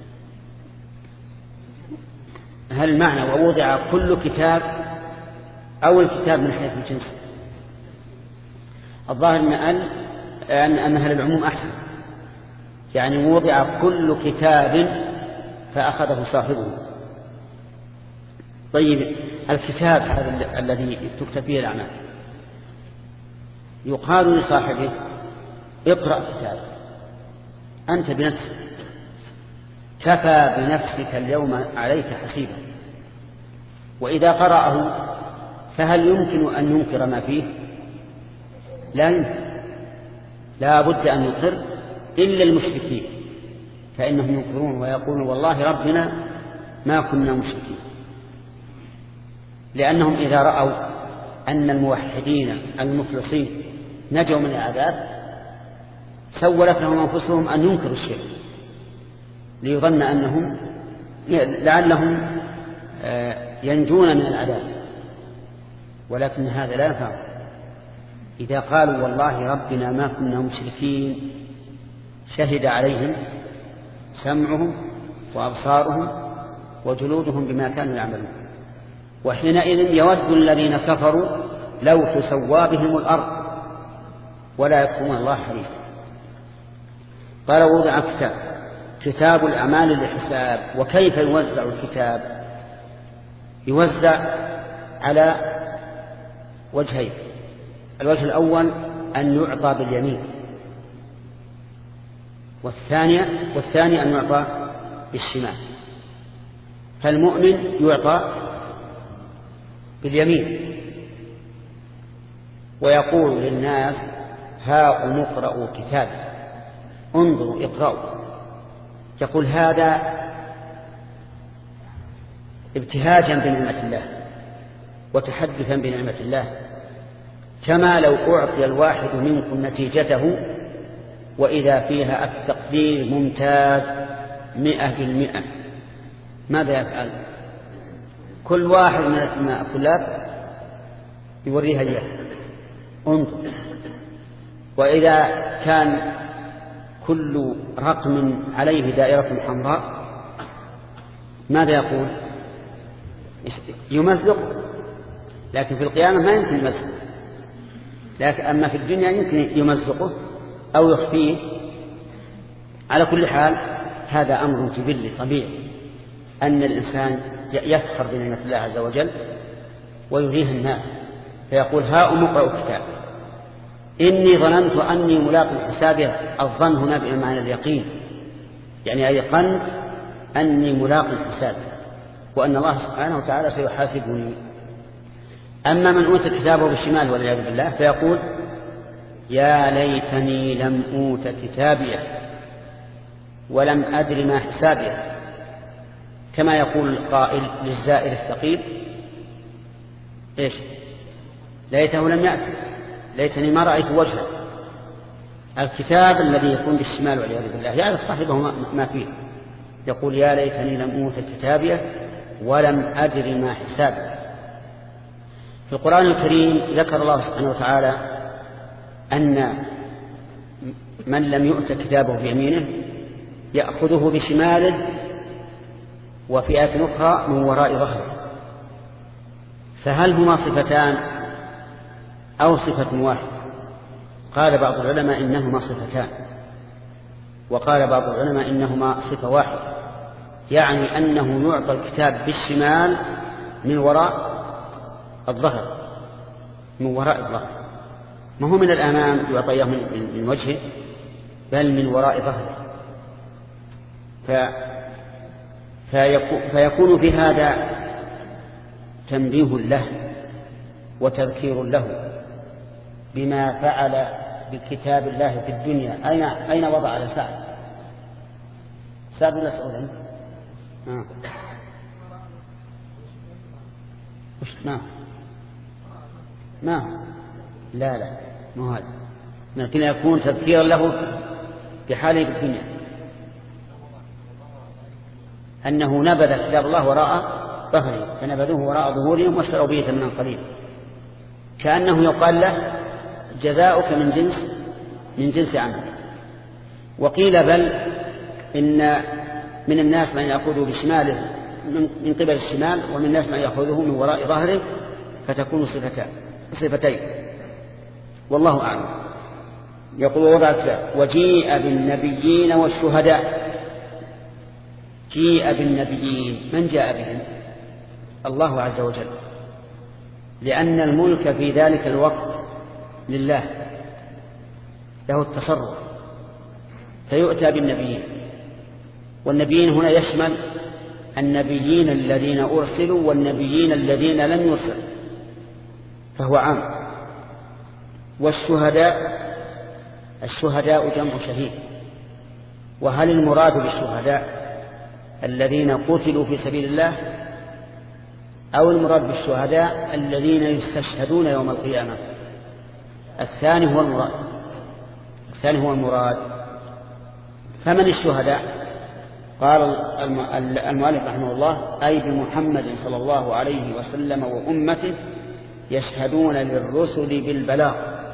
هل المعنى ووضع كل كتاب أو الكتاب من حيث الجنس؟ الظاهر أن ال أن أنها للعموم أحسن، يعني وضع كل كتاب فأخذه صاحبه. طيب، الكتاب هذا الذي تكتب فيه الأعمال يقال لصاحبه: اقرأ كتاب أنت بنفسك، كفى بنفسك اليوم عليك حسيبا. وإذا قرأه فهل يمكن أن ينكر ما فيه؟ لا يمكن، لا بد أن يقر، إلا المشركين فإنهم ينكرون ويقولون والله ربنا ما كنا مشركين، لأنهم إذا رأوا أن الموحدين المخلصين نجوا من العذاب سولت لهم أنفسهم أن ينكروا الشرك ليظن أنهم لعلهم ينجون من العذاب، ولكن هذا لا ينفع. إذا قالوا والله ربنا ما كنا مشركين شهد عليهم سمعهم وأبصارهم وجلودهم بما كانوا يعملون، وحينئذ يود الذين كفروا لو تسوى بهم الأرض ولا يكتمون الله حديثا. قال: وضع كتاب كتاب الأعمال للحساب. وكيف يوزع الكتاب؟ يوزع على وجهين. الوجه الأول أن يعطى باليمين، والثاني والثاني أن يعطى بالشمال. فالمؤمن يعطى باليمين ويقول للناس هاؤم اقرءوا كتابي، انظروا اقرأوا. يقول هذا ابتهاجا بنعمة الله وتحدثا بنعمة الله، كما لو أعطي الواحد منكم نتيجته وإذا فيها التقدير ممتاز مئة بالمئة، ماذا يفعل؟ كل واحد من الطلاب يوريها إياه، انظر. وإذا كان كل رقم عليه دائرة حمراء ماذا يقول؟ يمزق. لكن في القيامة ما يمكن يمزق، لكن أما في الدنيا يمكن يمزقه أو يخفيه. على كل حال هذا أمر جبلي طبيعي، أن الإنسان يفخر بنعمة الله عز وجل ويريه الناس، فيقول هاؤم اقرءوا كتاب إني ظننت أني ملاق حسابي. الظن هنا بمعنى اليقين، يعني أيقنت أني ملاق حسابي وأن الله سبحانه وتعالى سيحاسبني. أما من أوتى كتابه بالشمال والعياذ بالله فيقول يا ليتني لم أوت كتابيه ولم أدر ما حسابيه، كما يقول القائل للزائر الثقيل إيش؟ ليته لم يأتي، ليتني ما رأيت وجهه. الكتاب الذي يكون بالشمال والعياذ بالله يعرف صاحبه ما فيه، يقول يا ليتني لم أوت كتابيه ولم أدر ما حسابه. في القرآن الكريم ذكر الله سبحانه وتعالى أن من لم يؤت كتابه بيمينه يأخذه بشماله، وفي آية أخرى من وراء ظهره. فهل هما صفتان أو صفة واحدة؟ قال بعض العلماء إنهما صفتان، وقال بعض العلماء إنهما صفة واحدة، يعني أنه يعطى الكتاب بالشمال من وراء الظهر، من وراء الظهر، ما هو من الأمام يعطيه من وجهه، بل من وراء ظهره. فيكون في هذا تنبيه له وتذكير له بما فعل بكتاب الله في الدنيا. أين أين وضع على سعد؟ سعد ولا سعود؟ آه. وش ما ما لا لا مو هذا، لكن يكون تذكيرا له بحاله في الدنيا، أنه نبذ كتاب الله وراء ظهره فنبذوه وراء ظهورهم واشتروا به ثمنا قليلا، كأنه يقال له جزاؤك من جنس من جنس عملك. وقيل بل إن من الناس من يأخذه بشماله من قبل الشمال، ومن الناس من يأخذه من وراء ظهره، فتكون صفتان صفتين والله أعلم. يقول وضع الكتاب وجيء بالنبيين والشهداء. جيء بالنبيين، من جاء بهم؟ الله عز وجل، لأن الملك في ذلك الوقت لله، له التصرف، فيؤتى بالنبيين. والنبيين هنا يشمل النبيين الذين أرسلوا والنبيين الذين لم يرسلوا، فهو عام. والشهداء، الشهداء جمع شهيد. وهل المراد بالشهداء الذين قتلوا في سبيل الله، أو المراد بالشهداء الذين يستشهدون يوم القيامة؟ الثاني هو المراد، الثاني هو المراد. فمن الشهداء؟ قال المؤلف رحمه الله أي بمحمد صلى الله عليه وسلم وأمته يشهدون للرسل بالبلاغ.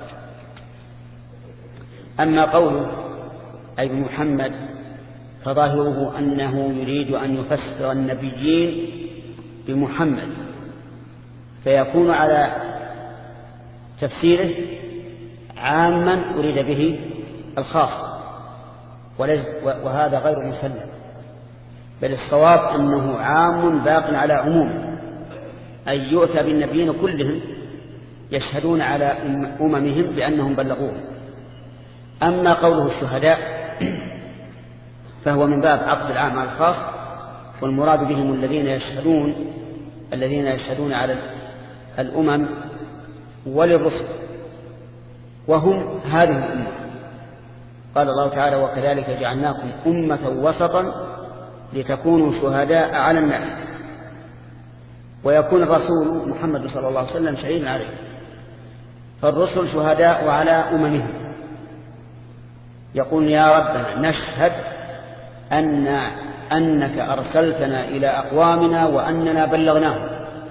أما قوله أي بمحمد فظاهره أنه يريد أن يفسر النبيين بمحمد، فيكون على تفسيره عاما أريد به الخاص، وهذا غير مسلم، بل الصواب أنه عام باق على عموم، أن يؤتى بالنبيين كلهم يشهدون على أممهم بأنهم بلغوهم. أما قوله الشهداء فهو من باب عقد العام على الخاص، والمراد بهم الذين يشهدون الذين يشهدون على الأمم وللرسل، وهم هذه الأمة. قال الله تعالى: وكذلك جعلناكم أمة وسطا لتكونوا شهداء على الناس ويكون الرسول محمد صلى الله عليه وسلم شهيدا عليه. فالرسل شهداء على أممهم، يقول: يا ربنا نشهد أن أنك أرسلتنا إلى أقوامنا وأننا بلغناهم.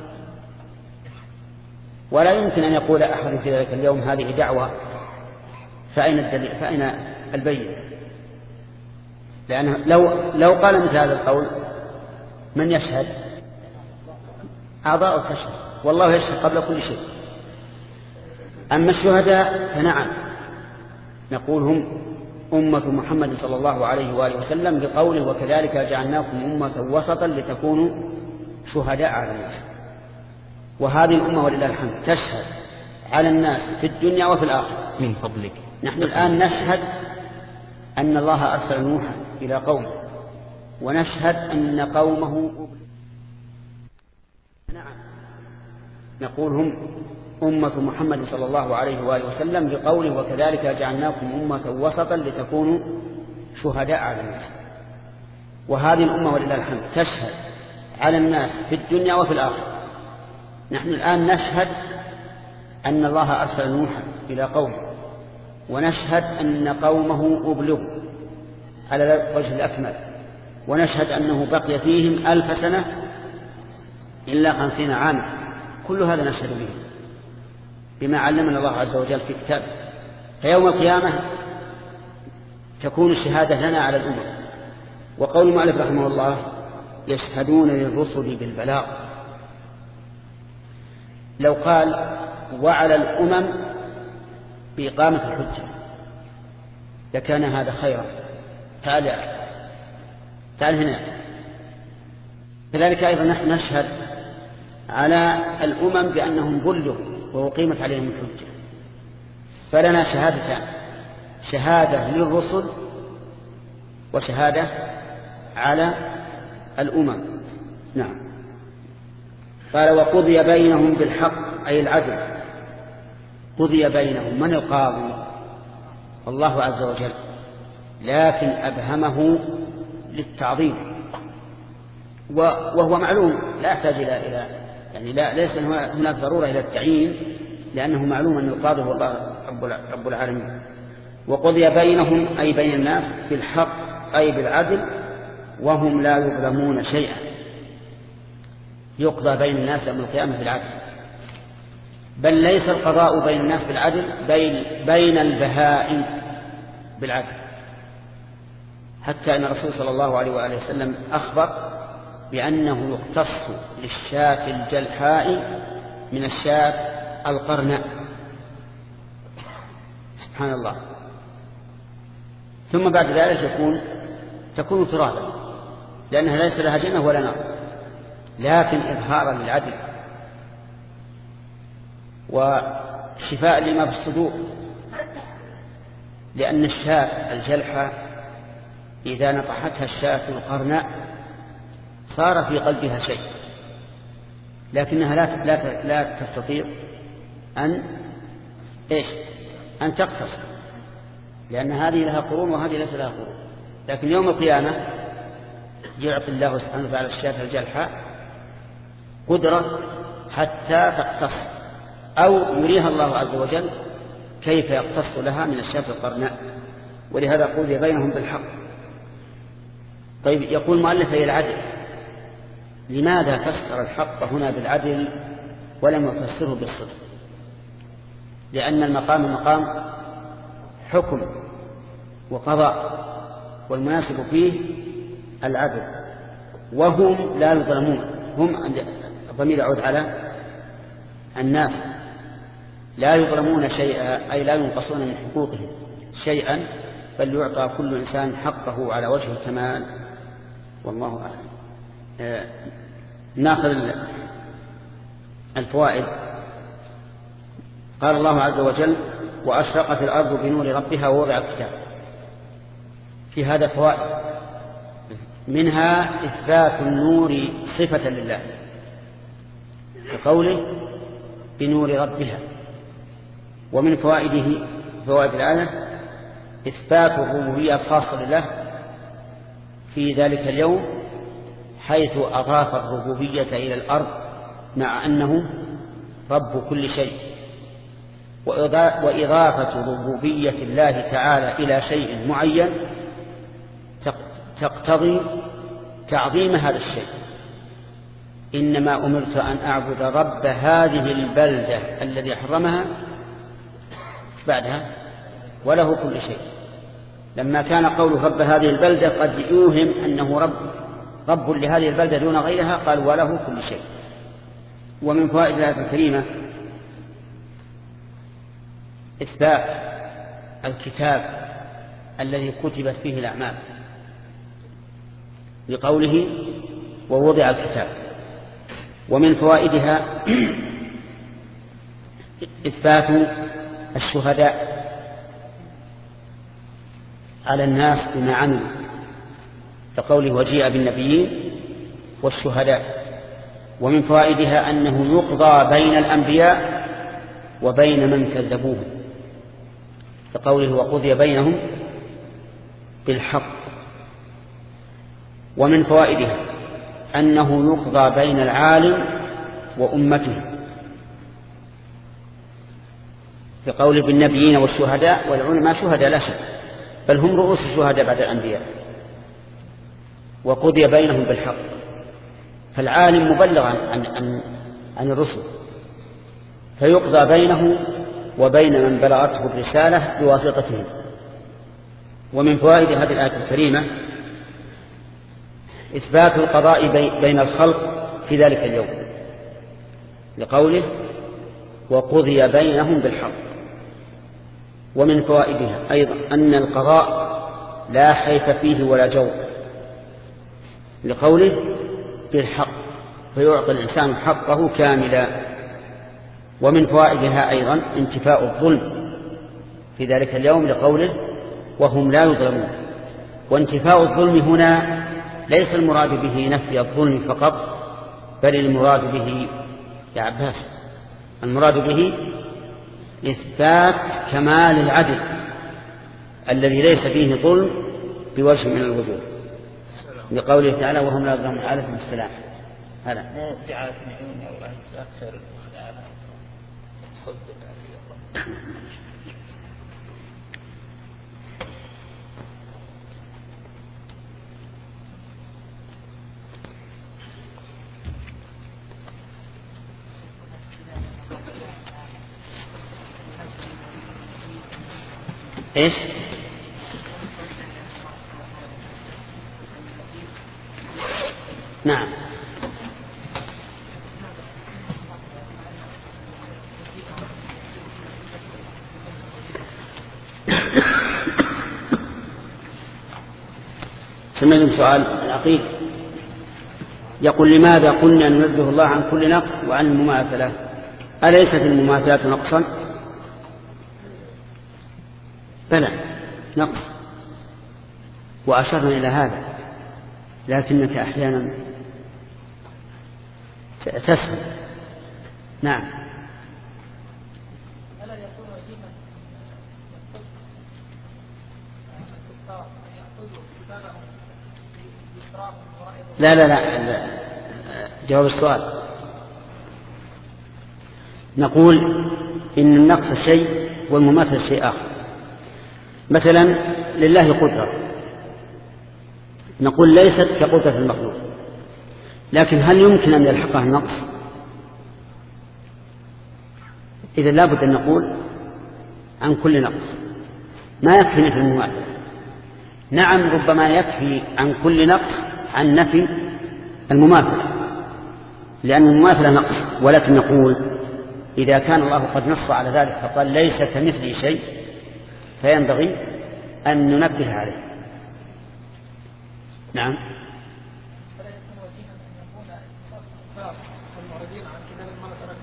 ولا يمكن أن يقول أحد في ذلك اليوم هذه دعوة، فأين الدليل؟ فأين البين؟ لأنه لو, لو قال مثل هذا القول من يشهد؟ أعضاء تشهد، والله يشهد قبل كل شيء. أما الشهداء فنعم نقول هم أمة محمد صلى الله عليه وآله وسلم بقوله: وكذلك جعلناكم أمة وسطا لتكونوا شهداء على الناس. وهذه الأمة ولله الحمد تشهد على الناس في الدنيا وفي الآخرة. من فضلك نحن الآن نشهد أن الله أرسل نوحا إلى قومه، ونشهد أن قومه نعم نقول هم أمة محمد صلى الله عليه وآله وسلم بقوله: وكذلك جعلناكم أمة وسطا لتكونوا شهداء على الناس. وهذه الأمة ولله الحمد تشهد على الناس في الدنيا وفي الآخرة. نحن الآن نشهد أن الله أرسل نوحا إلى قومه، ونشهد أن قومه أبلغوا على الوجه الأكمل، ونشهد أنه بقي فيهم ألف سنة إلا خمسين عاما. كل هذا نشهد به بما علمنا الله عز وجل في كتابه. فيوم القيامة تكون الشهادة لنا على الأمم. وقول المؤلف رحمه الله: يشهدون للرسل بالبلاغ، لو قال وعلى الأمم بإقامة الحجة لكان هذا خيرا. تعال تعال هنا. كذلك أيضا نحن نشهد على الأمم بأنهم بلغوا وأقيمت عليهم الحجة، فلنا شهادتان: شهادة للرسل وشهادة على الأمم. نعم. قال: وقضي بينهم بالحق، أي العدل. قضي بينهم، من القاضي؟ الله عز وجل، لكن أبهمه للتعظيم، وهو معلوم لا يحتاج إلى يعني لا ليس هناك ضرورة إلى التعيين، لأنه معلوم أن القاضي هو الله رب العالمين. وقضي بينهم أي بين الناس بالحق أي بالعدل، وهم لا يظلمون شيئا. يقضى بين الناس يوم القيامة بالعدل، بل ليس القضاء بين الناس بالعدل، بين, بين البهائم بالعدل. حتى أن الرسول صلى الله عليه وآله وسلم أخبر بأنه يختص للشاة الجلحاء من الشاة القرناء. سبحان الله. ثم بعد ذلك يكون تكون ترابا، لأنها ليس لها جنة ولا نار، لكن إظهارا للعدل وشفاء لما في الصدور. لأن الشاة الجلحة إذا نطحتها الشاة القرناء صار في قلبها شيء، لكنها لا لا لا تستطيع أن إيش أن تقتص، لأن هذه لها قرون وهذه ليس لها قرون. لكن يوم القيامة يعطي الله سبحانه وتعالى الشاة الجلحة قدرة حتى تقتص، أو يريها الله عز وجل كيف يقتص لها من الشاة القرناء. ولهذا قضي بينهم بالحق. طيب، يقول المؤلف هي العدل. لماذا فسر الحق هنا بالعدل ولم يفسره بالصدق؟ لأن المقام مقام حكم وقضاء، والمناسب فيه العدل، وهم لا يظلمون. هم الضمير يعود على الناس، لا يظلمون شيئا أي لا ينقصون من حقوقهم شيئا، بل يعطى كل إنسان حقه على وجه الكمال. والله أعلم. آه ناخذ الفوائد. قال الله عز وجل: وأشرقت الأرض بنور ربها ووضع الكتاب. في هذا فوائد، منها إثبات النور صفة لله بقوله بنور ربها. ومن فوائده فوائد الآية إثبات الربوبية الخاصة لله في ذلك اليوم، حيث أضاف الربوبية إلى الأرض مع أنه رب كل شيء. وإضافة ربوبية الله تعالى إلى شيء معين تقتضي تعظيم هذا الشيء. إنما أمرت أن أعبد رب هذه البلدة الذي حرمها بعدها وله كل شيء. لما كان قول رب هذه البلدة قد يوهم أنه رب رب لهذه البلدة دون غيرها، قال وله كل شيء. ومن فوائد الآية الكريمة إثبات الكتاب الذي كتبت فيه الأعمال بقوله ووضع الكتاب. ومن فوائدها إثبات الشهداء على الناس بما عملوا، كقوله وجيء بالنبيين والشهداء. ومن فوائدها أنه يقضى بين الأنبياء وبين من كذبوه، كقوله وقضي بينهم بالحق. ومن فوائدها أنه يقضى بين العالم وأمته، كقوله بالنبيين والشهداء. والعلماء شهداء لا شك، بل هم رؤوس الشهداء بعد الأنبياء. وقضي بينهم بالحق، فالعالم مبلغ عن, عن, عن الرسل، فيقضى بينه وبين من بلغته الرسالة بواسطتهم. ومن فوائد هذه الآية الكريمة إثبات القضاء بين الخلق في ذلك اليوم، لقوله وقضي بينهم بالحق. ومن فوائدها أيضا أن القضاء لا حيف فيه ولا جور، لقوله بالحق، فيعطي الإنسان حقه كاملا. ومن فوائدها أيضا انتفاء الظلم في ذلك اليوم، لقوله وهم لا يظلمون. وانتفاء الظلم هنا ليس المراد به نفي الظلم فقط، بل المراد به يا عباس المراد به إثبات كمال العدل الذي ليس فيه ظلم بوجه من الوجوه، لقوله تعالى وهم لا يظلمون. عليكم السلام. هذا مو جعلت عيون يا الله أكثر الخداع صدق عليه. إيش؟ نعم. سمعتم سؤال العقيد يقول لماذا قلنا ننزه الله عن كل نقص وعن المماثلة؟ أليست المماثلة نقصا؟ بلى نقص، وأشرنا إلى هذا، لكنك أحيانا تسهل. نعم. لا لا لا جواب السؤال. نقول إن النقص شيء والمماثلة شيء آخر. مثلا لله قدرة، نقول ليست كقدرة المخلوق، لكن هل يمكن أن يلحقها النقص؟ إذا لابد أن نقول عن كل نقص، ما يكفي نفي المماثلة. نعم ربما يكفي عن كل نقص عن نفي المماثلة، لأن المماثلة نقص، ولكن نقول إذا كان الله قد نص على ذلك فقال ليس كمثله شيء، فينبغي أن ننبه عليه. نعم.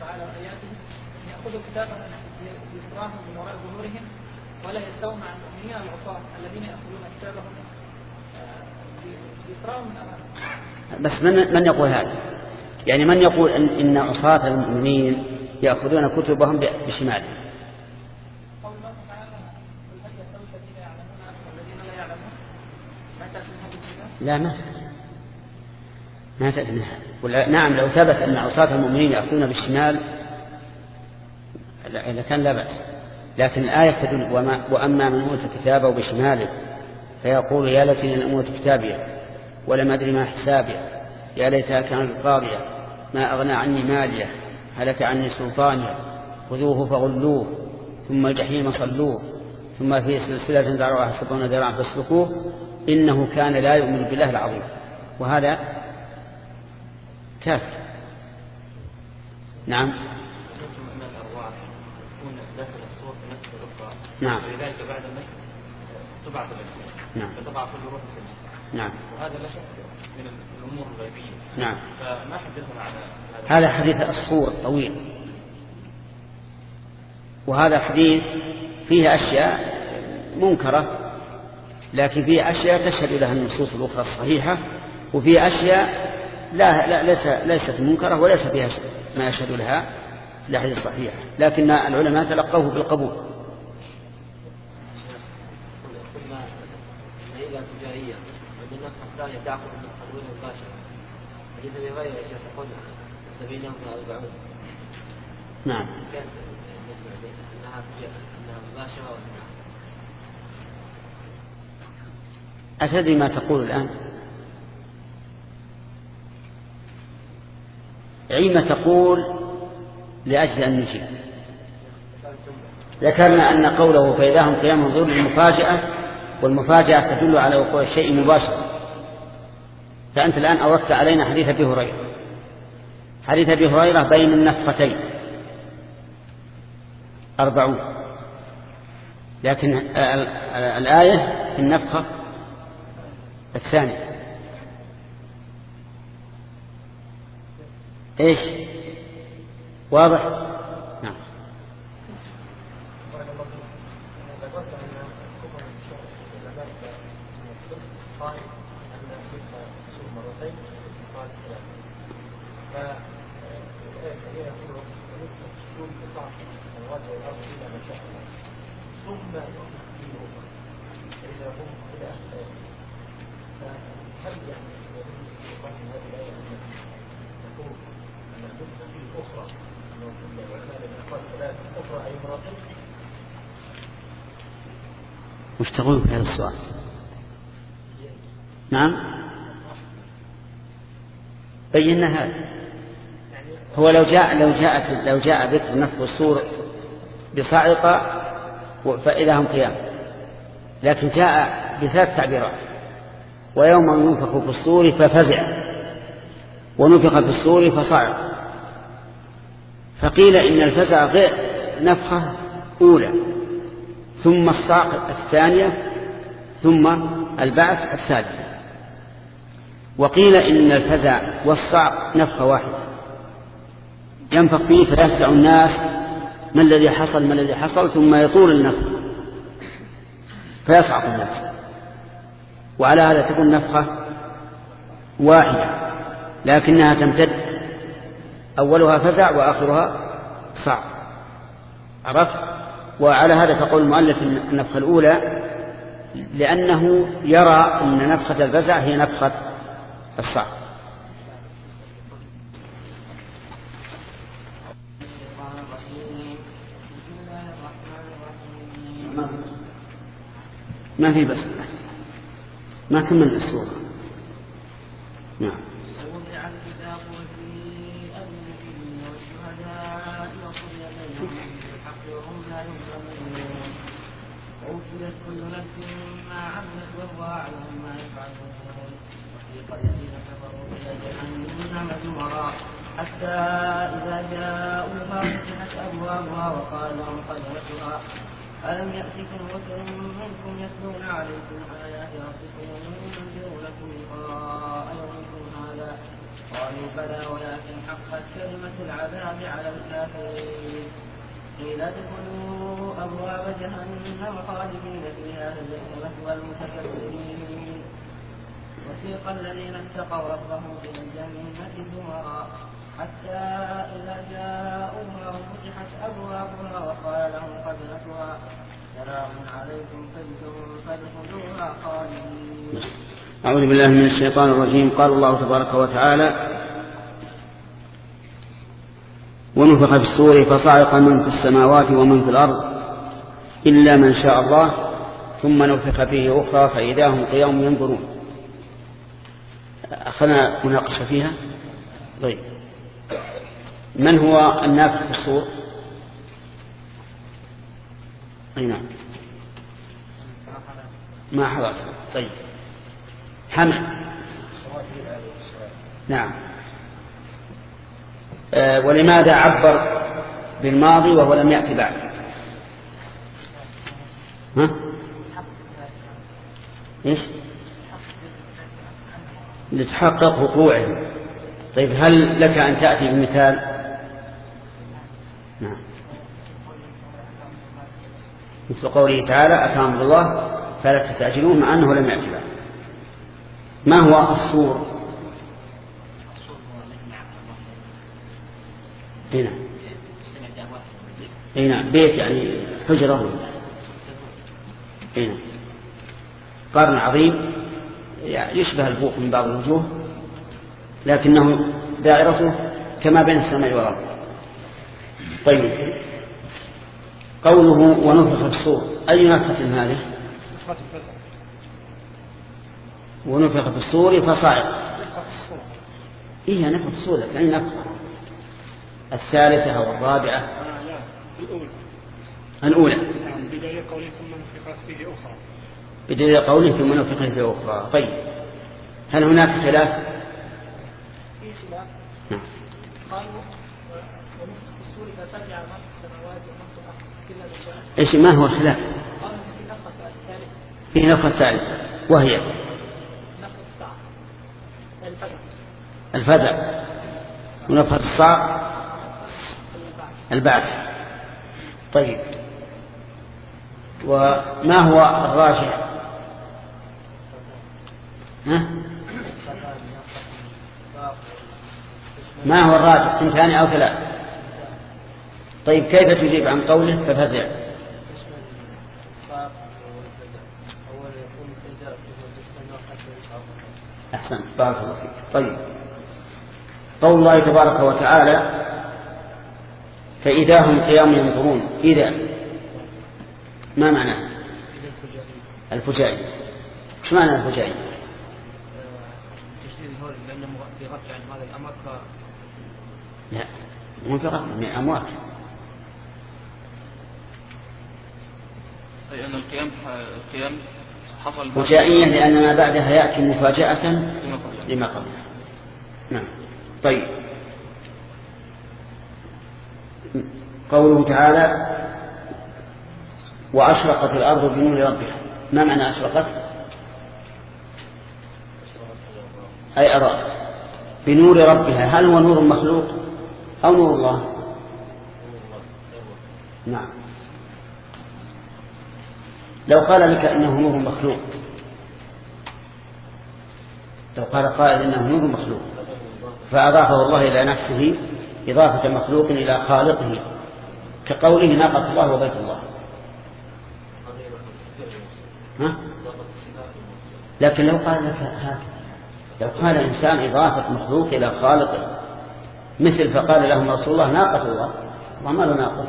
تعالى وآياته أن يأخذوا كتابهم بإسراهم من وراء ظهورهم ولا يستووا مع المؤمنين العصاة الذين يأخذون كتابهم بإسراهم من أمامهم. بس من من يقول هذا؟ يعني من يقول إن, إن عصاة المؤمنين يأخذون كتبهم بشمالهم؟ قول الله تعالى قل هل يستوي الذين يعلمون والذين لا يعلمون؟ ما تأتي من هذا الكتاب؟ لا ما ما تأتي من هذا. نعم لو ثبت أن عصاة المؤمنين يأخذون بالشمال لكان لا بأس، لكن الآية تدل وما وأما من أوتي كتابه بشماله فيقول يا ليتني لم أوت كتابي ولم أدري ما حسابي يا ليتها كانت قاضية ما أغنى عني مالية هلك عني سلطانية خذوه فغلوه ثم الجحيم صلوه ثم في سلسلة ذرعها سبعون ذراعا فاسلكوه إنه كان لا يؤمن بالله العظيم. وهذا كافر. نعم نعم ولذلك بعد النشر تبعث الأجسام. نعم فتبعث كل روح في نعم وهذا لا شك من الأمور الغيبية. نعم فما حدثنا على هذا حديث الصور طويل، وهذا حديث فيه أشياء منكرة لكن فيه أشياء تشهد لها النصوص الأخرى الصحيحة، وفيه أشياء لا, لا ليس ليست منكرة وليس فيها ما يشهد لها في الأحاديث الصحيحة، لكن العلماء تلقوه بالقبول. تجارية والنفس الثانية تأخذ من التحويل المباشر حديث أبي هريرة يا شيخ تقول سبعين يوم أربعون. نعم كيف نسمع أنها أنها مباشرة ولا أتدري ما تقول الآن؟ عيما تقول لأجل أن نجيب. ذكرنا أن قوله فإذا هم قيام انظر للمفاجأة، والمفاجأة تدل على وقوع الشيء مباشرة. فأنت الآن أوردت علينا حديث أبي هريرة. حديث أبي هريرة بين النفختين أربعون، لكن الآية في النفخة الثانية إيش؟ واضح؟ نعم. وش تقول في هذا السؤال؟ نعم بينا هذا. هو لو جاء لو جاءت لو جاء ذكر نفخ الصور بصاعقة فإذا هم قيام، لكن جاء بثلاث تعبيرات: ويوم ينفخ في الصور ففزع، ونفخ في الصور فصعق. فقيل إن الفزع غير نفخة أولى ثم الصعق الثانية ثم البعث الثالثة. وقيل إن الفزع والصعق نفخة واحدة ينفخ فيه فيفزع الناس ما الذي حصل ما الذي حصل ثم يطول النفخ فيصعق الناس. وعلى هذا تكون نفخة واحدة لكنها تمتد، أولها فزع وآخرها صعق. عرفت؟ وعلى هذا تقول المؤلف النفخة الأولى لأنه يرى أن نفخة الفزع هي نفخة الصعق. ما في بس ما كمل السورة. نعم. ووضع الكتاب وفيه النبيين والشهداء وقضي بينهم بالحق وهم لا يظلمون ووفيت كل نفس ما عملت وهو أعلم ما يفعلون وسيق الذين كفروا إلى جهنم زمرا حتى إذا جاءوها فتحت أبوابها وقال لهم خزنتها ألم يأتكم رسل منكم يتلون عليكم آيات ربكم وينذرونكم لقاء يومكم هذا قالوا بلى ولكن حقت كلمة العذاب على الكافرين. قيل ادخلوا أبواب جهنم خالدين فيها مثوى المتكبرين. وسيق الذين اتقوا ربهم إلى الجنة زمرا حتى إذا جاءوها فتحت أبوابها وقال لهم خزنتها سلام عليكم طبتم فادخلوها خالدين. أعوذ بالله من الشيطان الرجيم. قال الله تبارك وتعالى: ونفخ في الصور فصعق من في السماوات ومن في الأرض إلا من شاء الله ثم نفخ فيه أخرى فإذا هم قيام ينظرون. أخذنا مناقشة فيها. طيب، من هو النافخ في الصور؟ أي نعم، ما حضرت. طيب، حمد. نعم. أه ولماذا عبر بالماضي وهو لم يأتي بعد؟ ها؟ إيش؟ لتحقق وقوعه. طيب، هل لك أن تأتي بمثال؟ نعم. مثل قوله تعالى: أتى أمر الله فلا تستعجلوه، مع أنه لم يأتي بعد. ما هو الصور؟ هنا هنا بيت يعني حجرة. هنا قرن عظيم يشبه البوق من بعض الوجوه، لكنه دائرته كما بين السماء والأرض. طيب، قوله ونفخ في الصور، أي نفخة هذه؟ ونفخ في الصور فصعق. إيه نفخ الصور؟ أي نفخة؟ الثالثة أو الرابعة؟ الأولى. بداية قوله ثم نفخ فيه أخرى. بداية قوله ثم نفخ فيه أخرى. طيب، هل هناك خلاف؟ في خلاف. نعم. قالوا ونفخ في الصور ففزع من في السماوات ومن في الأرض كلا من شاء. إيش ما هو الخلاف؟ قالوا في نفخة الثالثة. في نفخة الثالثة وهي نفخة الصعق. الفزع. الفزع. ونفخة الصعق البعث. طيب، وما هو الراجح؟ ها؟ ما هو الراجح؟ ثنتان أو ثلاث؟ طيب، كيف تجيب عن قوله ففزع؟ أحسن، بارك الله فيك. طيب، قول الله تبارك وتعالى: فإذا هم قيام ينظرون. إذا ما معناه؟ الفجائي. ايش معنى الفجائي؟ لا، مو في غفلة من أموات. أي أن القيام القيام حصل فجائيا لأن ما بعدها يأتي مفاجأة لما قبلها. نعم. طيب، قوله تعالى: وأشرقت الأرض بنور ربها. ما معنى أشرقت؟ أي أضاءت بنور ربها. هل هو نور مخلوق أو نور الله؟ نعم. لو قال لك إنه نور مخلوق، لو قال قائل إنه نور مخلوق فأضافه الله إلى نفسه إضافة مخلوق إلى خالقه، كقوله ناقة الله وبيت الله. ها؟ لكن لو قال لك هكذا، لو قال إنسان إضافة مخلوق إلى خالقه، مثل فقال لهم رسول الله ناقة الله، الله ما له ناقة.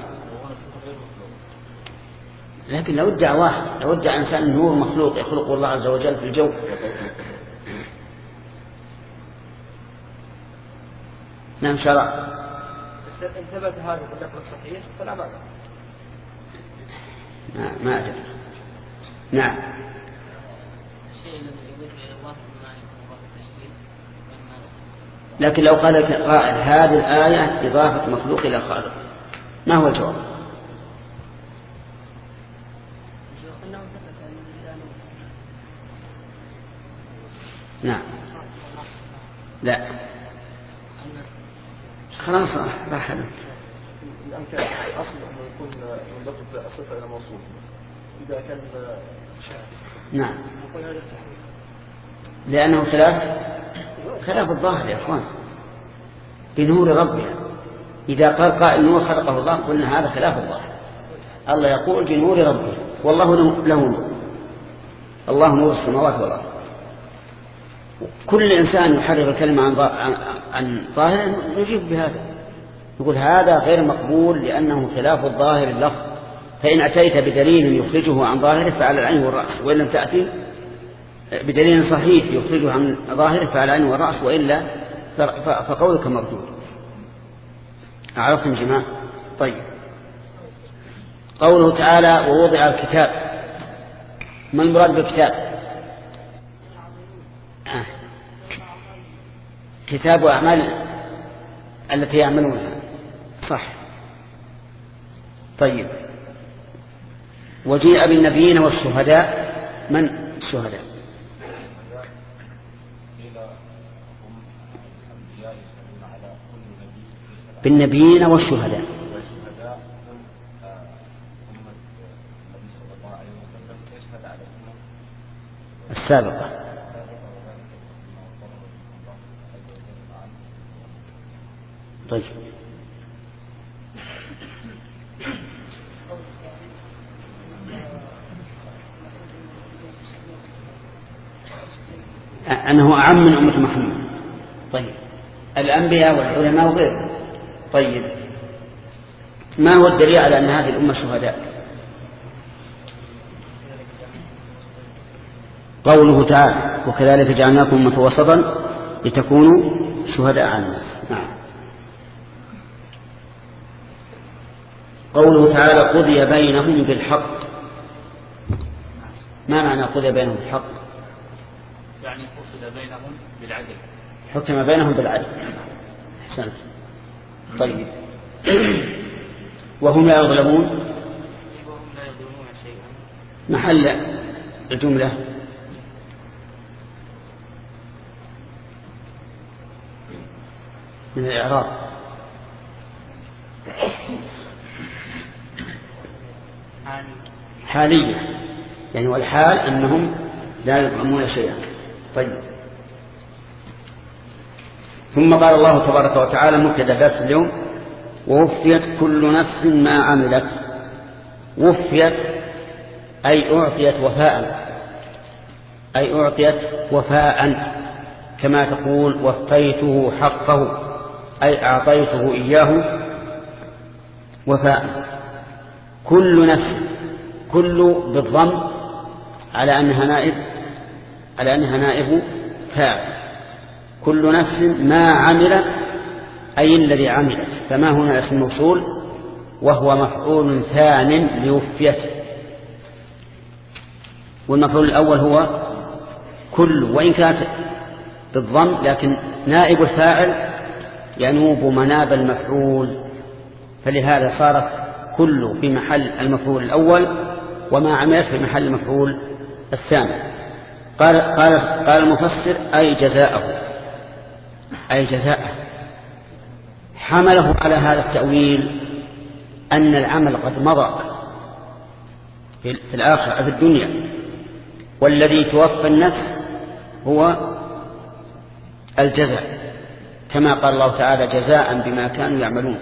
لكن لو ادعى واحد، لو ادعى إنسان نور مخلوق يخلقه الله عز وجل في الجو، نعم شرع. إن ثبت هذا بالنقل الصحيح فلا معنى. ما ما أدري. نعم. لكن لو قال قائل هذه الآية إضافة مخلوق إلى خالق، ما هو الجواب؟ نعم. لا، خلاص راح له. الأمكان أصل أنه يكون ينضبط الصفة إلى موصول إذا كان شاعر. نعم. لأنه خلاف خلاف الظاهر يا أخوان بنور ربها. إذا قال قائل نور خلقه الله قلنا هذا خلاف الظاهر. الله يقول بنور ربه والله له نور. الله نور السماوات والأرض. كل إنسان يحرر الكلمة عن عن ظاهر نجيب بهذا يقول هذا غير مقبول لأنه خلاف الظاهر اللفظ. فإن أتيت بدليل يخرجه عن ظاهره فعلى العين والرأس وإن لم تأتي بدليل صحيح يخرجه عن ظاهره فعلى العين والرأس وإلا فقولك مردود. أعرفتم جماعة؟ طيب قوله تعالى ووضع الكتاب ما المراد بالكتاب؟ آه. كتاب أعمال التي يعملونها صح. طيب وجيء بالنبيين والشهداء من الشهداء؟ بالنبيين والشهداء السابقة. طيب أنه أعم من أمة محمد. طيب الأنبياء والعلماء وغيرهم. طيب ما هو الدليل على أن هذه الأمة شهداء؟ قوله تعالى وكذلك جعلناكم أمة وسطا لتكونوا شهداء على الناس. نعم. قوله تعالى قضي بينهم بالحق ما معنى قضي بينهم بالحق؟ يعني فصل بينهم بالعدل حكم بينهم بالعدل. أحسنت. طيب وهم لا يظلمون وهم لا يظلمون شيئا محل الجملة من الإعراب حالية يعني والحال أنهم لا يظلمون شيئا. طيب ثم قال الله تبارك وتعالى مبتدأ درس اليوم ووفيت كل نفس ما عملت. وفيت أي أعطيت وفاء أي أعطيت وفاء كما تقول وفيته حقه أي أعطيته إياه وفاء. كل نفس كل بالضم على أنها نائب على أنها نائب فاعل. كل نفس ما عملت أي الذي عملت فما هنا اسم موصول وهو مفعول ثان لوفيت والمفعول الأول هو كل وإن كانت بالضم لكن نائب الفاعل ينوب مناب المفعول فلهذا صارت كل في محل المفعول الأول وما عملت في محل المفعول الثاني. قال قال قال المفسر أي جزاءه أي جزاءه. حمله على هذا التأويل أن العمل قد مضى في الآخرة في الدنيا والذي توفى النفس هو الجزاء كما قال الله تعالى جزاء بما كانوا يعملون.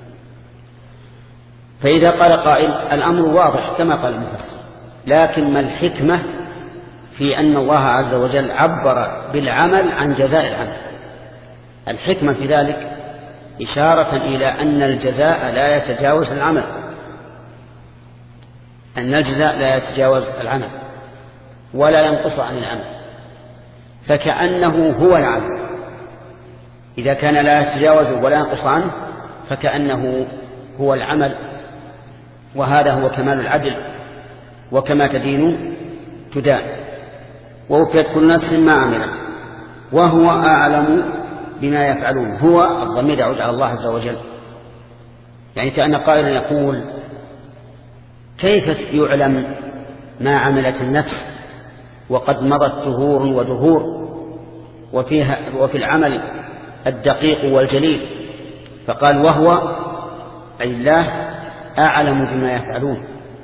فإذا قال قائل الأمر واضح كما قال المفسر لكن ما الحكمة في أن الله عز وجل عبر بالعمل عن جزاء العمل؟ الحكمة في ذلك إشارة إلى أن الجزاء لا يتجاوز العمل أن الجزاء لا يتجاوز العمل ولا ينقص عن العمل فكأنه هو العمل. إذا كان لا يتجاوز ولا ينقص عنه فكأنه هو العمل وهذا هو كمال العدل وكما تدين تدان. ووفيت كل نفس ما عملت وهو أعلم بما يفعلون. هو الضمير يعود على الله عز وجل يعني كأن قائلا يقول كيف يعلم ما عملت النفس وقد مضت دهور ودهور وفيها وفي العمل الدقيق والجليل فقال وهو أي الله أعلم بما يفعلون،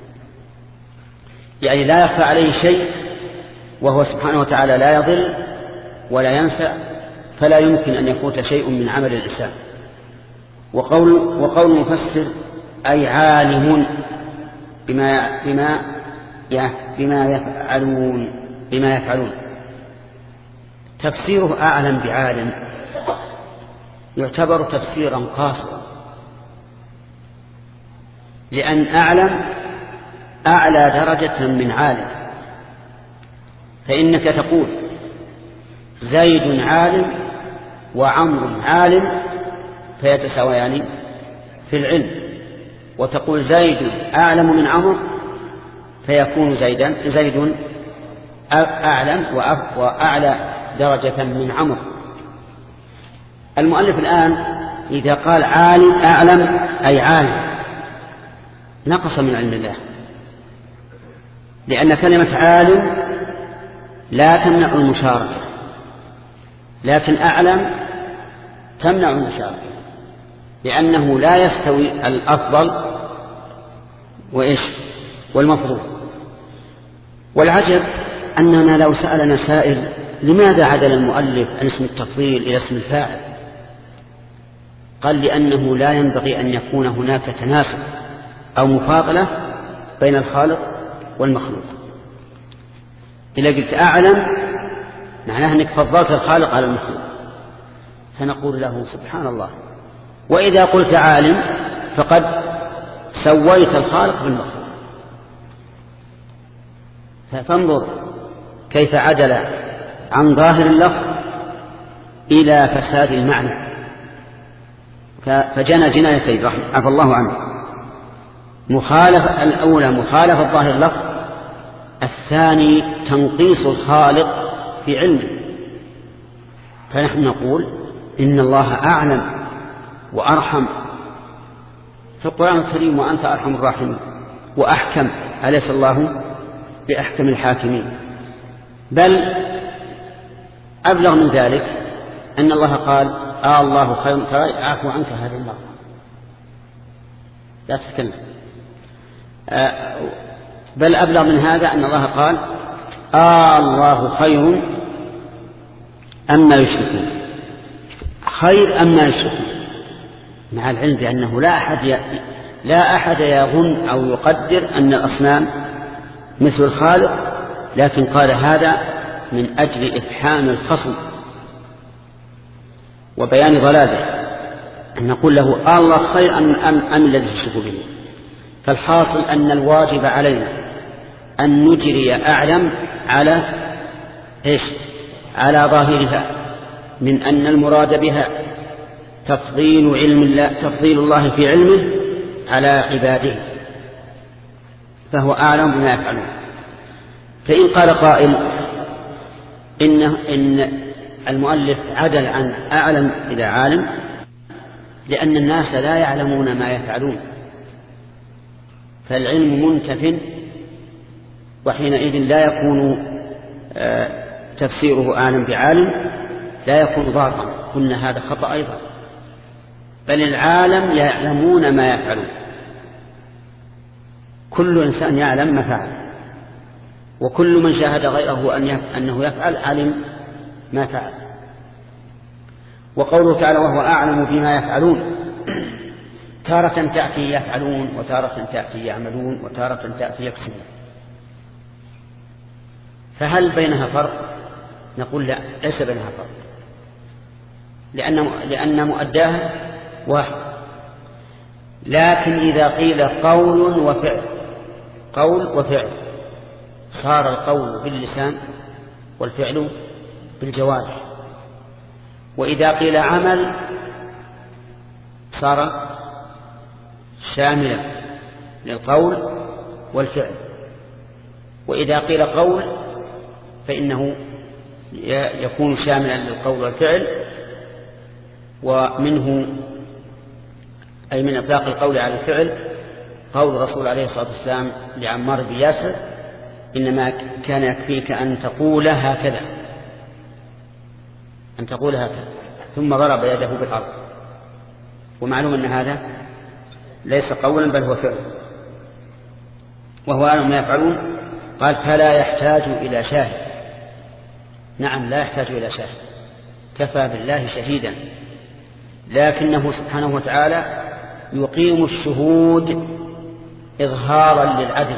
يعني لا يخفى عليه شيء، وهو سبحانه وتعالى لا يضل ولا ينسى، فلا يمكن أن يفوت شيء من عمل الإنسان. وقول وقول المفسر أي عالم بما بما بما يفعلون بما يفعلون تفسيره أعلم بعالم يعتبر تفسيرا قاصرا، لأن أعلم أعلى درجة من عالم. فإنك تقول زيد عالم وعمر عالم فيتساويان في العلم، وتقول زيد أعلم من عمر فيكون زيدا زيد أعلم وأعلى درجة من عمر. المؤلف الآن إذا قال عالم أعلم أي عالم نقص من علم الله، لأن كلمة عالم لا تمنع المشاركة، لكن أعلم تمنع المشاركة، لأنه لا يستوي الأفضل وإيش والمفضول. والعجب أننا لو سألنا سائل لماذا عدل المؤلف عن اسم التفضيل إلى اسم الفاعل، قال لأنه لا ينبغي أن يكون هناك تناسب أو مفاضلة بين الخالق والمخلوق. إذا قلت أعلم معناه أنك فضلت الخالق على المخلوق، فنقول له سبحان الله. وإذا قلت عالم فقد سويت الخالق بالمخلوق. فانظر كيف عدل عن ظاهر اللفظ إلى فساد المعنى، فجنى جنايتين عفى الله عنه. مخالفة الأولى مخالفة ظاهر اللفظ، الثاني تنقيص الخالق في علمه. فنحن نقول إن الله أعلم وأرحم في القرآن الكريم، وأنت أرحم الراحمين وأحكم، أليس الله بأحكم الحاكمين؟ بل أبلغ من ذلك أن الله قال آه الله خير أعفو عنك هذه المرة، لا تتكلم. آه بل أبلغ من هذا أن الله قال آه الله خير أما يشركون، خير أما يشركون، مع العلم بأنه لا أحد ي... لا أحد يظن أو يقدر أن الأصنام مثل الخالق، لكن قال هذا من أجل إفحام الخصم وبيان ضلاله، أن نقول له آه الله خير أم, أم, أم الذي تشرك به. فالحاصل أن الواجب علينا أن نجري أعلم على إيش؟ على ظاهرها، من أن المراد بها تفضيل علم الله تفضيل الله في علمه على عباده، فهو أعلم بما يفعلون. فإن قال قائل إن, إن المؤلف عدل عن أعلم إلى عالم لأن الناس لا يعلمون ما يفعلون، فالعلم منتف، وحينئذ لا يكون تفسيره أعلم بعالم، لا يكون ضابطا. قلنا هذا خطأ أيضا، بل العالم يعلمون ما يفعلون، كل إنسان يعلم ما فعل، وكل من شاهد غيره أنه يفعل علم ما فعل. وقوله تعالى وهو أعلم بما يفعلون، تارة تأتي يفعلون، وتارة تأتي يعملون، وتارة تأتي يكسبون، فهل بينها فرق؟ نقول لا، ليس بينها فرق، لأن, لأن مؤداها واحد. لكن إذا قيل قول وفعل قول وفعل صار القول باللسان والفعل بالجوارح، وإذا قيل عمل صار شاملا للقول والفعل، وإذا قيل قول فإنه يكون شاملا للقول والفعل. ومنه أي من إطلاق القول على الفعل قول الرسول عليه الصلاة والسلام لعمار بن ياسر إنما كان يكفيك أن تقول هكذا أن تقول هكذا ثم ضرب يده بالأرض. ومعلوم أن هذا ليس قولا بل هو فعل، وهو أعلم ما يفعلون. قال فلا يحتاج إلى شاهد. نعم لا يحتاج إلى شاهد، كفى بالله شهيدا، لكنه سبحانه وتعالى يقيم الشهود إظهارا للعدل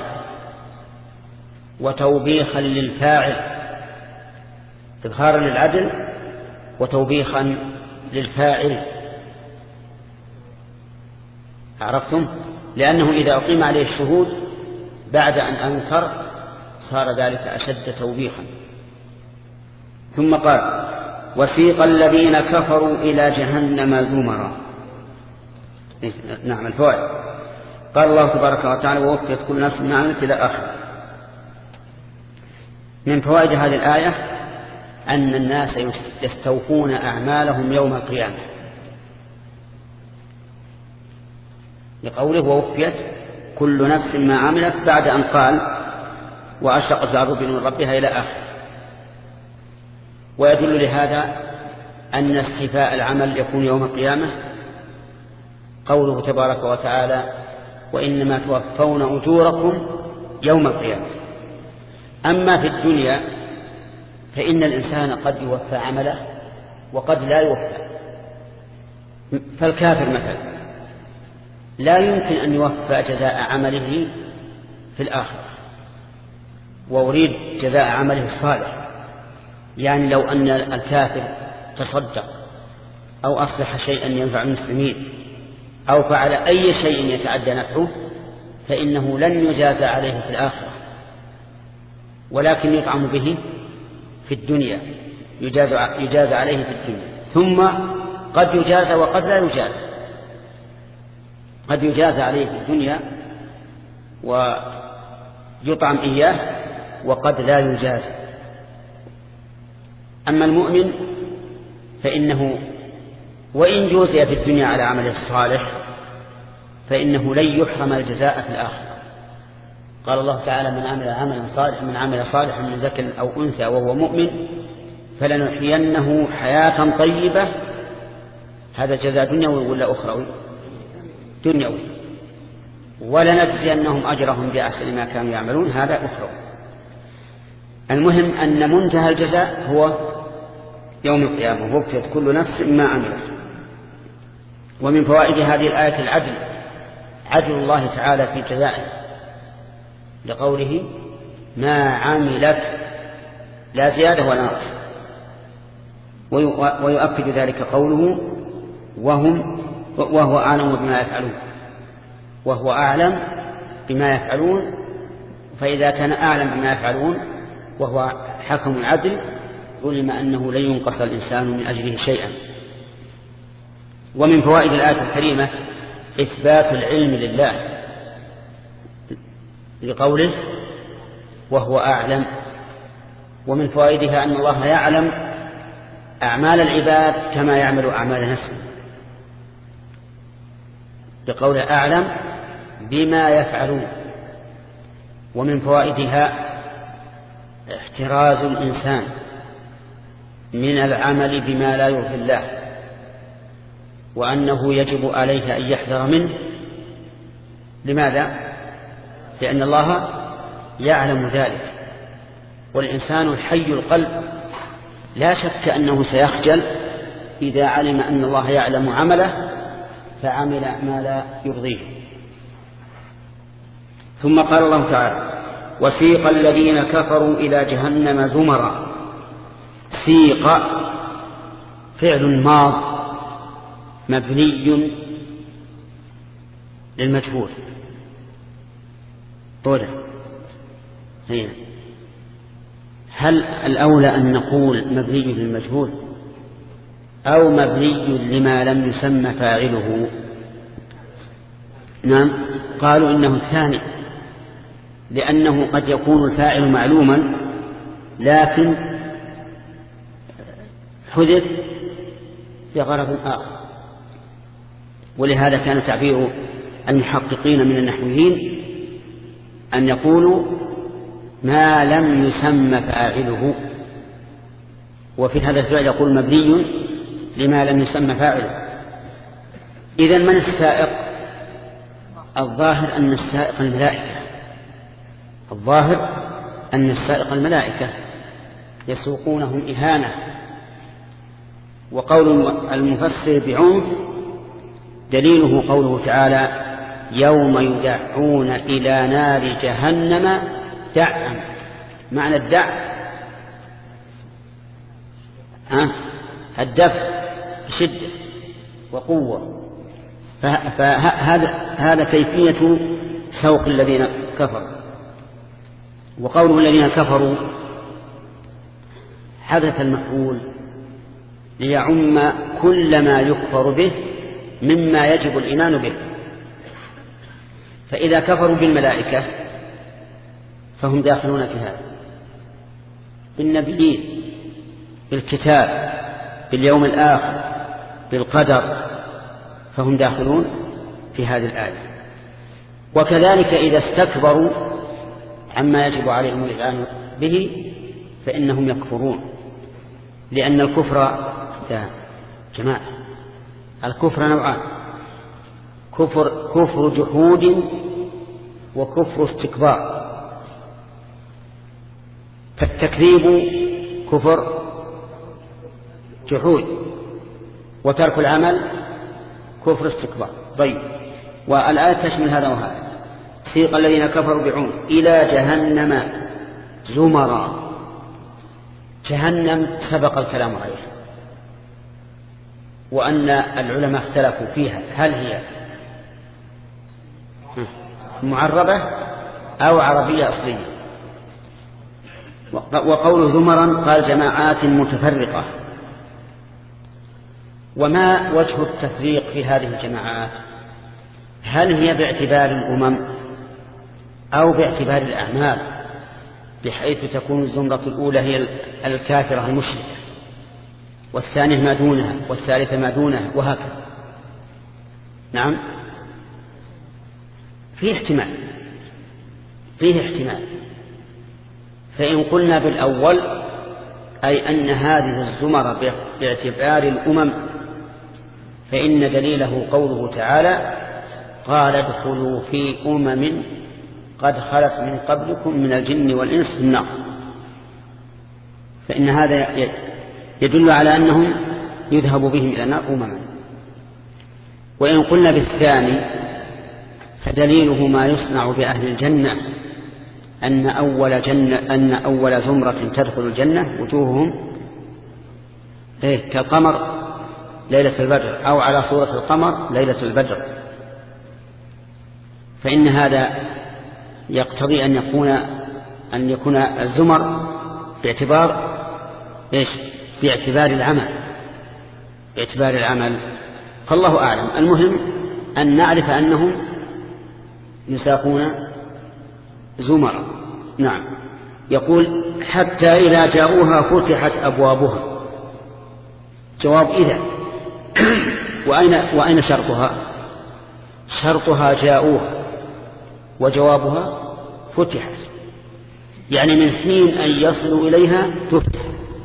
وتوبيخا للفاعل، إظهارا للعدل وتوبيخا للفاعل. عرفتم؟ لأنه إذا أقيم عليه الشهود بعد أن أنكر صار ذلك أشد توبيخا. ثم قال وسيق الذين كفروا إلى جهنم زمرا. نعم الفوائد. قال الله تبارك وتعالى ووفيت كل نفس ما عملت إلى آخر. من فوائد هذه الآية أن الناس يستوفون أعمالهم يوم القيامة، لقوله ووفيت كل نفس ما عملت بعد أن قال وأشرقت الأرض بنور ربها إلى آخر. ويدل لهذا أن استيفاء العمل يكون يوم القيامة قوله تبارك وتعالى وإنما توفون أجوركم يوم القيامة. أما في الدنيا فإن الإنسان قد يوفى عمله وقد لا يوفى. فالكافر مثلا لا يمكن أن يوفى جزاء عمله في الآخرة، وأريد جزاء عمله الصالح. يعني لو أن الكافر تصدق أو أصلح شيئا ينفع المسلمين أو فعل أي شيء يتعدى نفعه فإنه لن يجازى عليه في الآخرة، ولكن يطعم به في الدنيا، يجازى, يجازى عليه في الدنيا، ثم قد يجازى وقد لا يجازى. قد يجازى عليه في الدنيا ويطعم إياه وقد لا يجازى. أما المؤمن فإنه وإن جوزي في الدنيا على عمله الصالح فإنه لن يحرم الجزاء في الآخرة. قال الله تعالى من عمل عملا صالحا من عمل صالحا من ذكر أو أنثى وهو مؤمن فلنحيينه حياة طيبة. هذا جزاء دنيوي ولا أخروي؟ دنيوي. ولنجزينهم أجرهم بأحسن ما كانوا يعملون، هذا أخروي. المهم أن منتهى الجزاء هو يوم القيامة ووفيت كل نفس ما عملت. ومن فوائد هذه الآية العدل، عدل الله تعالى في جزائه، لقوله ما عملت لا زيادة ولا نقص. ويؤكد ذلك قوله وهم وهو أعلم بما يفعلون، وهو أعلم بما يفعلون. فإذا كان أعلم بما يفعلون وهو حكم العدل علم أنه لن ينقص الإنسان من أجله شيئا. ومن فوائد الآية الكريمة إثبات العلم لله لقوله وهو أعلم. ومن فوائدها أن الله يعلم أعمال العباد كما يعمل أعمال نفسه، بقوله أعلم بما يفعلون. ومن فوائدها احتراز الإنسان من العمل بما لا يرضي الله، وأنه يجب عليه أن يحذر منه. لماذا؟ لأن الله يعلم ذلك، والإنسان الحي القلب لا شك أنه سيخجل إذا علم أن الله يعلم عمله فعمل ما لا يرضيه. ثم قال الله تعالى وسيق الذين كفروا إلى جهنم زمرا. سيق فعل ماض مبني للمجهول. طوله هنا هل الأولى أن نقول مبني للمجهول أو مبني لما لم يسمى فاعله؟ نعم قالوا إنه الثاني، لأنه قد يكون الفاعل معلوما لكن حذف لغرض آخر. ولهذا كان تعبير المحققين من النحويين أن يقولوا ما لم يسمى فاعله، وفي هذا الفعل يقول مبني لما لم يسمى فاعله. إذن من السائق؟ الظاهر أن السائق الملائكة، الظاهر أن السائق الملائكة يسوقونهم إهانة. وقول المفسر بعنف دليله قوله تعالى يوم يدعون إلى نار جهنم دعا. معنى الدع أه؟ الدفع بشدة وقوة. فهذا هذا كيفية سوق الذين كفروا. وقوله الذين كفروا حدث المفعول ليعم كل ما يكفر به مما يجب الإيمان به. فإذا كفروا بالملائكة فهم داخلون في هذا، بالنبيين، بالكتاب، باليوم الآخر، بالقدر، فهم داخلون في هذه الآية. وكذلك إذا استكبروا عما يجب عليهم الإيمان به فإنهم يكفرون، لأن الكفر جماعة الكفر نوعان: كفر كفر جحود وكفر استكبار. فالتكذيب كفر جحود، وترك العمل كفر استكبار. طيب، والآية تشمل هذا وهذا. سيق الذين كفروا بعون إلى جهنم زمرا. جهنم سبق الكلام عليها، وأن العلماء اختلفوا فيها هل هي معربة أو عربية أصلية. وقول زمرا قال جماعات متفرقة. وما وجه التفريق في هذه الجماعات؟ هل هي باعتبار الأمم أو باعتبار الأعمال، بحيث تكون الزمرة الأولى هي الكافرة المشركة، والثانية ما دونها، والثالثة ما دونها، وهكذا؟ نعم، فيه احتمال فيه احتمال فإن قلنا بالأول أي أن هذه الزمرة باعتبار الأمم، فإن دليله قوله تعالى قال ادخلوا في أمم قد خلت من قبلكم من الجن والإنس في النار. فإن هذا يدل على أنهم يذهب بهم إلى النار أمما. وإن قلنا بالثاني فدليله ما يصنع بأهل الجنة، أن أول, جنة أن أول زمرة تدخل الجنة وجوههم كالقمر ليلة البدر، أو على صورة القمر ليلة البدر. فإن هذا يقتضي أن يكون أن يكون الزمر باعتبار إيش؟ باعتبار العمل باعتبار العمل فالله أعلم. المهم أن نعرف أنهم يساقون زمرا. نعم. يقول حتى إذا جاءوها فتحت أبوابها. جواب إذا. وأين, وأين شرطها؟ شرطها جاءوها، وجوابها فتحت، يعني من حين أن يصلوا إليها تفتح.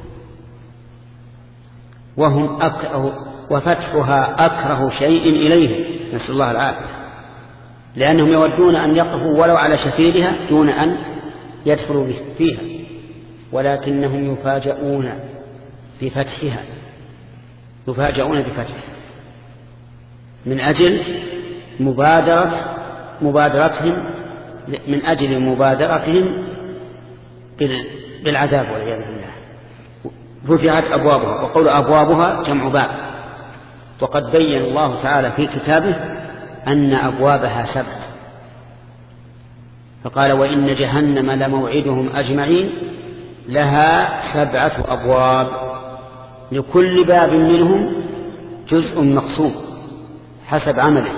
وهم أكره وفتحها أكره شيء إليه، نسأل الله العافية، لأنهم يودون أن يقفوا ولو على شفيرها دون أن يدخلوا فيها، ولكنهم يفاجؤون بفتحها يفاجؤون بفتحها من أجل مبادرة مبادرتهم من أجل مبادرتهم بالعذاب والعياذ بالله. فتحت أبوابها، وقول أبوابها جمع باب، وقد بين الله تعالى في كتابه أن أبوابها سبع، فقال وإن جهنم لموعدهم أجمعين لها سبعة أبواب لكل باب منهم جزء مقسوم حسب عمله.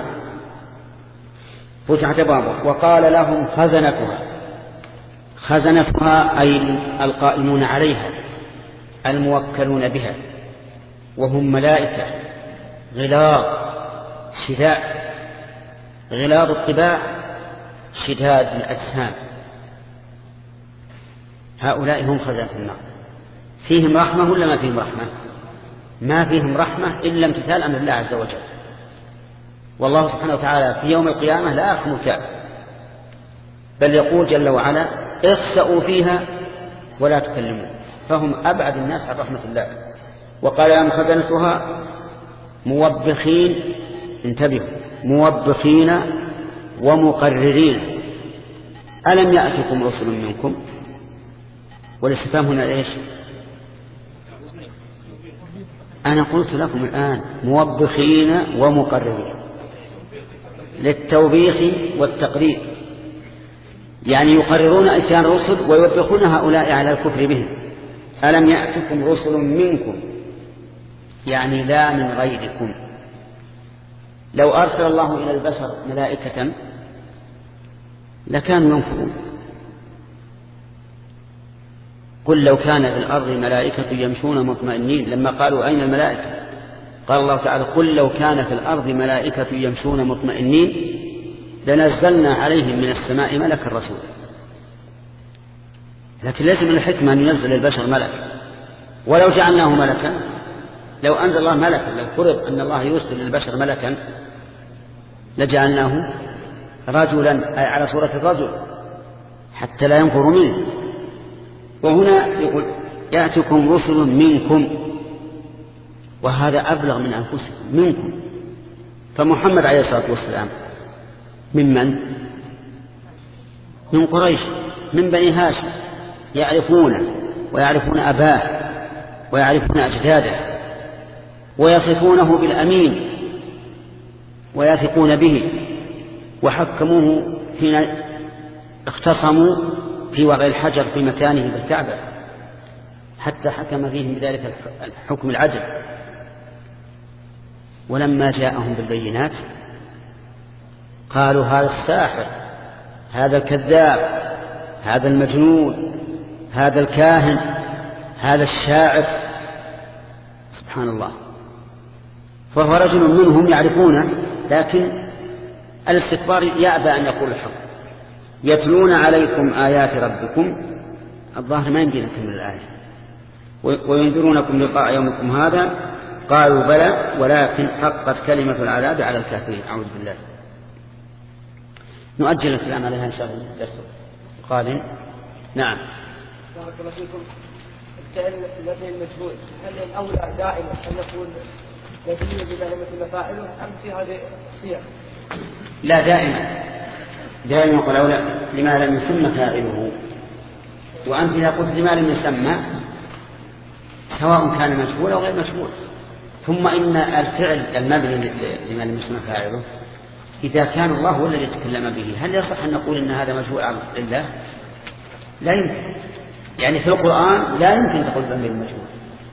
فتحت أبوابها. وقال لهم خزنتها. خزنتها أي القائمون عليها الموكلون بها، وهم ملائكة غلاظ شداد، غلاظ الطباع شداد الأجسام. هؤلاء هم خزنة النار. فيهم رحمة ولا ما فيهم رحمة؟ ما فيهم رحمة إلا امتثال أمر الله عز وجل. والله سبحانه وتعالى في يوم القيامة لا يرحم الكافر، بل يقول جل وعلا اخسأوا فيها ولا تكلموا، فهم أبعد الناس عن رحمة الله. وقال لهم خزنتها موبخين، انتبهوا، موبخين ومقررين ألم يأتكم رسل منكم؟ والاستفهام هنا ايش؟ أنا قلت لكم الآن موبخين ومقررين للتوبيخ والتقرير، يعني يقررون إتيان الرسل ويوبخون هؤلاء على الكفر بهم. ألم يأتكم رسل منكم يعني لا من غيركم. لو أرسل الله إلى البشر ملائكة لكانوا ينفرون. قل لو كان في الأرض ملائكة يمشون مطمئنين، لما قالوا أين الملائكة قال الله تعالى قل لو كان في الأرض ملائكة يمشون مطمئنين لنزلنا عليهم من السماء ملكا رسولا. لكن لازم الحكمة أن ينزل البشر ملك، ولو جعلناه ملكا، لو أنزل الله ملكا، لو فرض أن الله يرسل للبشر ملكا لجعلناه رجلا، أي على صورة الرجل حتى لا ينفر منه. وهنا يقول يأتكم رسل منكم، وهذا أبلغ من أنفسكم، منكم. فمحمد عليه الصلاة والسلام ممن؟ من قريش، من بني هاشم، يعرفونه ويعرفون أباه ويعرفون أجداده ويصفونه بالأمين ويثقون به، وحكموه حين اختصموا في وضع الحجر في مكانه بالكعبة حتى حكم فيهم بذلك الحكم العدل. ولما جاءهم بالبينات قالوا هذا الساحر، هذا الكذاب، هذا المجنون، هذا الكاهن، هذا الشاعر، سبحان الله. فهو رجل منهم يعرفونه، لكن الاستكبار يأبى أن يقول الحق. يتلون عليكم آيات ربكم، الظاهر ما يمكن نكمل الآية، وينذرونكم لقاء يومكم هذا، قالوا بلى ولكن حقت كلمة العذاب على الكافرين. أعوذ بالله. نؤجل الكلام عليها إن شاء الله الدرس القادم. نعم. بارك الله فيكم. الفعل الذي المجهول هل الأولى دائما أن يكون يدل بدائمة مفاعله أم في هذه الصيغ؟ لا، دائما دائما يقول أولى لما لم يسمى فاعله. وأنت إذا قلت لما لم يسمى سواء كان مجهول أو غير مجهول. ثم إن الفعل المبني لما لم يسمى فاعله إذا كان الله هو الذي يتكلم به، هل يصح أن نقول إن هذا مجهول عن الله؟ لا يمكن. يعني في القرآن لا يمكن تقول ذنب المجهول،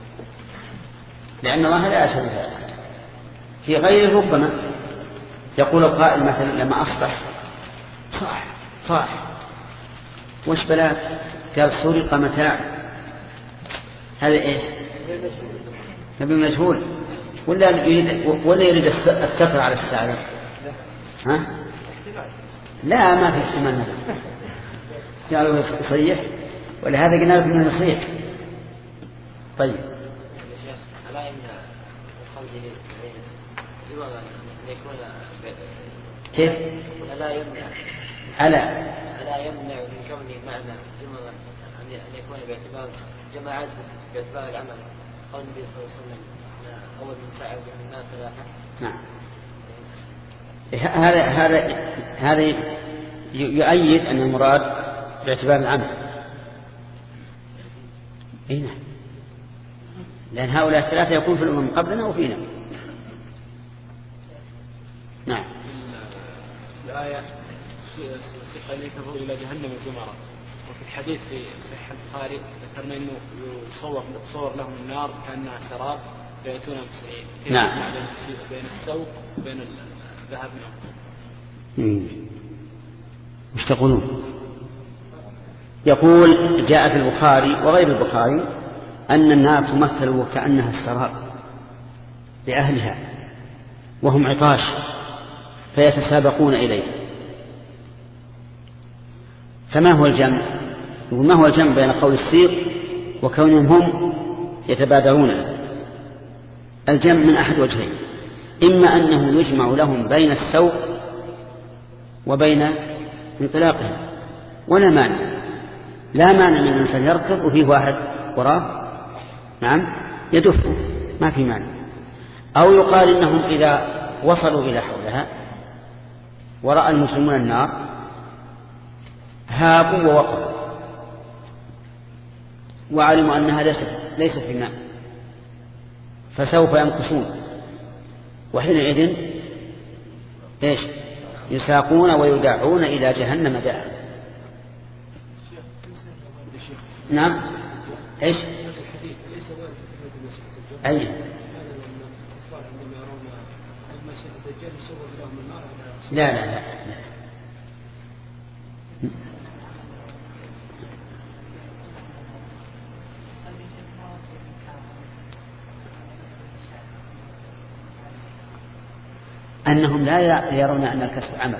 لأن الله لا يشهد هذا. في غير ربما يقول القائل مثلا لما أصبح صاح صاح وش بلاك؟ قال سرق متاع، هذا إيش؟ نبي مجهول ولا يريد ولا يريد الستر على الساعة؟ ها؟ لا، ما في احتمال هذا. احتمال يصيح، ولهذا قلنا لكم انه يصيح. طيب. يا شيخ ألا يمنع قوله جوابا أن يكون كيف؟ ألا يمنع ألا ألا يمنع من كونه معنى جملة أن يكون باعتبار جماعات باعتبار العمل قول النبي صلى الله عليه وسلم أول من سعى من الناس ثلاثة. نعم. هذا هذا هذا يؤيد أن المراد باعتبار العمل. اي نعم، لأن هؤلاء الثلاثة يكون في الأمم قبلنا وفينا. نعم. الآية سيق أن ينتظروا إلى جهنم زمرا، وفي الحديث في صحيح البخاري ذكرنا أنه يصور تصور لهم النار كأنها سراب فيأتون مسرعين. نعم. بين السوق وبين الذهب منهم. مش تقولون؟ يقول جاء في البخاري وغير البخاري أن النار تمثل وكأنها السراب لأهلها وهم عطاش فيتسابقون إليه. فما هو الجمع؟ ما هو الجمع بين قول السيق وكونهم هم يتبادرون؟ الجمع من أحد وجهين. إما أنه يجمع لهم بين السوق وبين انطلاقهم، ولا مانع، لا مانع من الإنسان يركض وفيه واحد وراه نعم يدفه، ما في مانع. أو يقال إنهم إذا وصلوا إلى حولها ورأى المسلمون النار هابوا ووقفوا وعلموا أنها ليست ليست في ماء، فسوف ينقصون، وحينئذ ايش يساقون ويدعون إلى جهنم دعا. نعم ايش أي لا لا لا, لا. أنهم لا يرون أن الكسب عمل،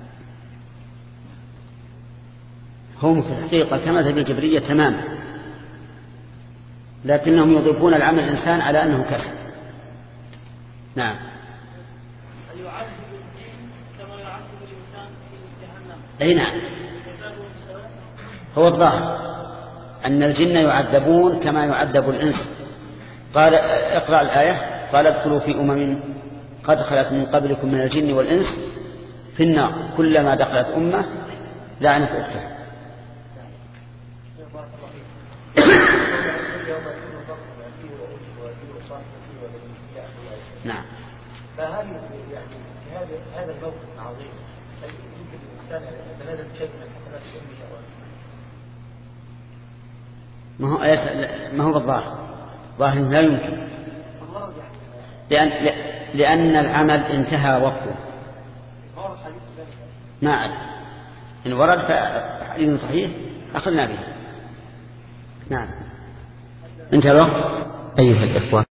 هم في الحقيقة كمذهب الجبرية تماما، لكنهم يضيفون العمل الإنسان على أنه كسب. نعم. هل يعذب الجن كما يعذب الإنسان في جهنم؟ أي نعم، هو الظاهر أن الجن يعذبون كما يعذب الإنس. قال اقرأ الآية، قال ادخلوا في أمم قد خلت من قبلكم من الجن والإنس في النار كلما دخلت أمة لعنت أختها. نعم. فهل يعني في هذا هذا الموقف العظيم يمكن الإنسان أن يتنازل بشيء من حسنات أمه أو ما هو ما هو بالظاهر، ظاهر لا يمكن، لأن لأن العمل انتهى وقته. ما أعرف إن ورد فحديث صحيح أخذنا به. نعم. انتهى الوقت أيها الإخوة.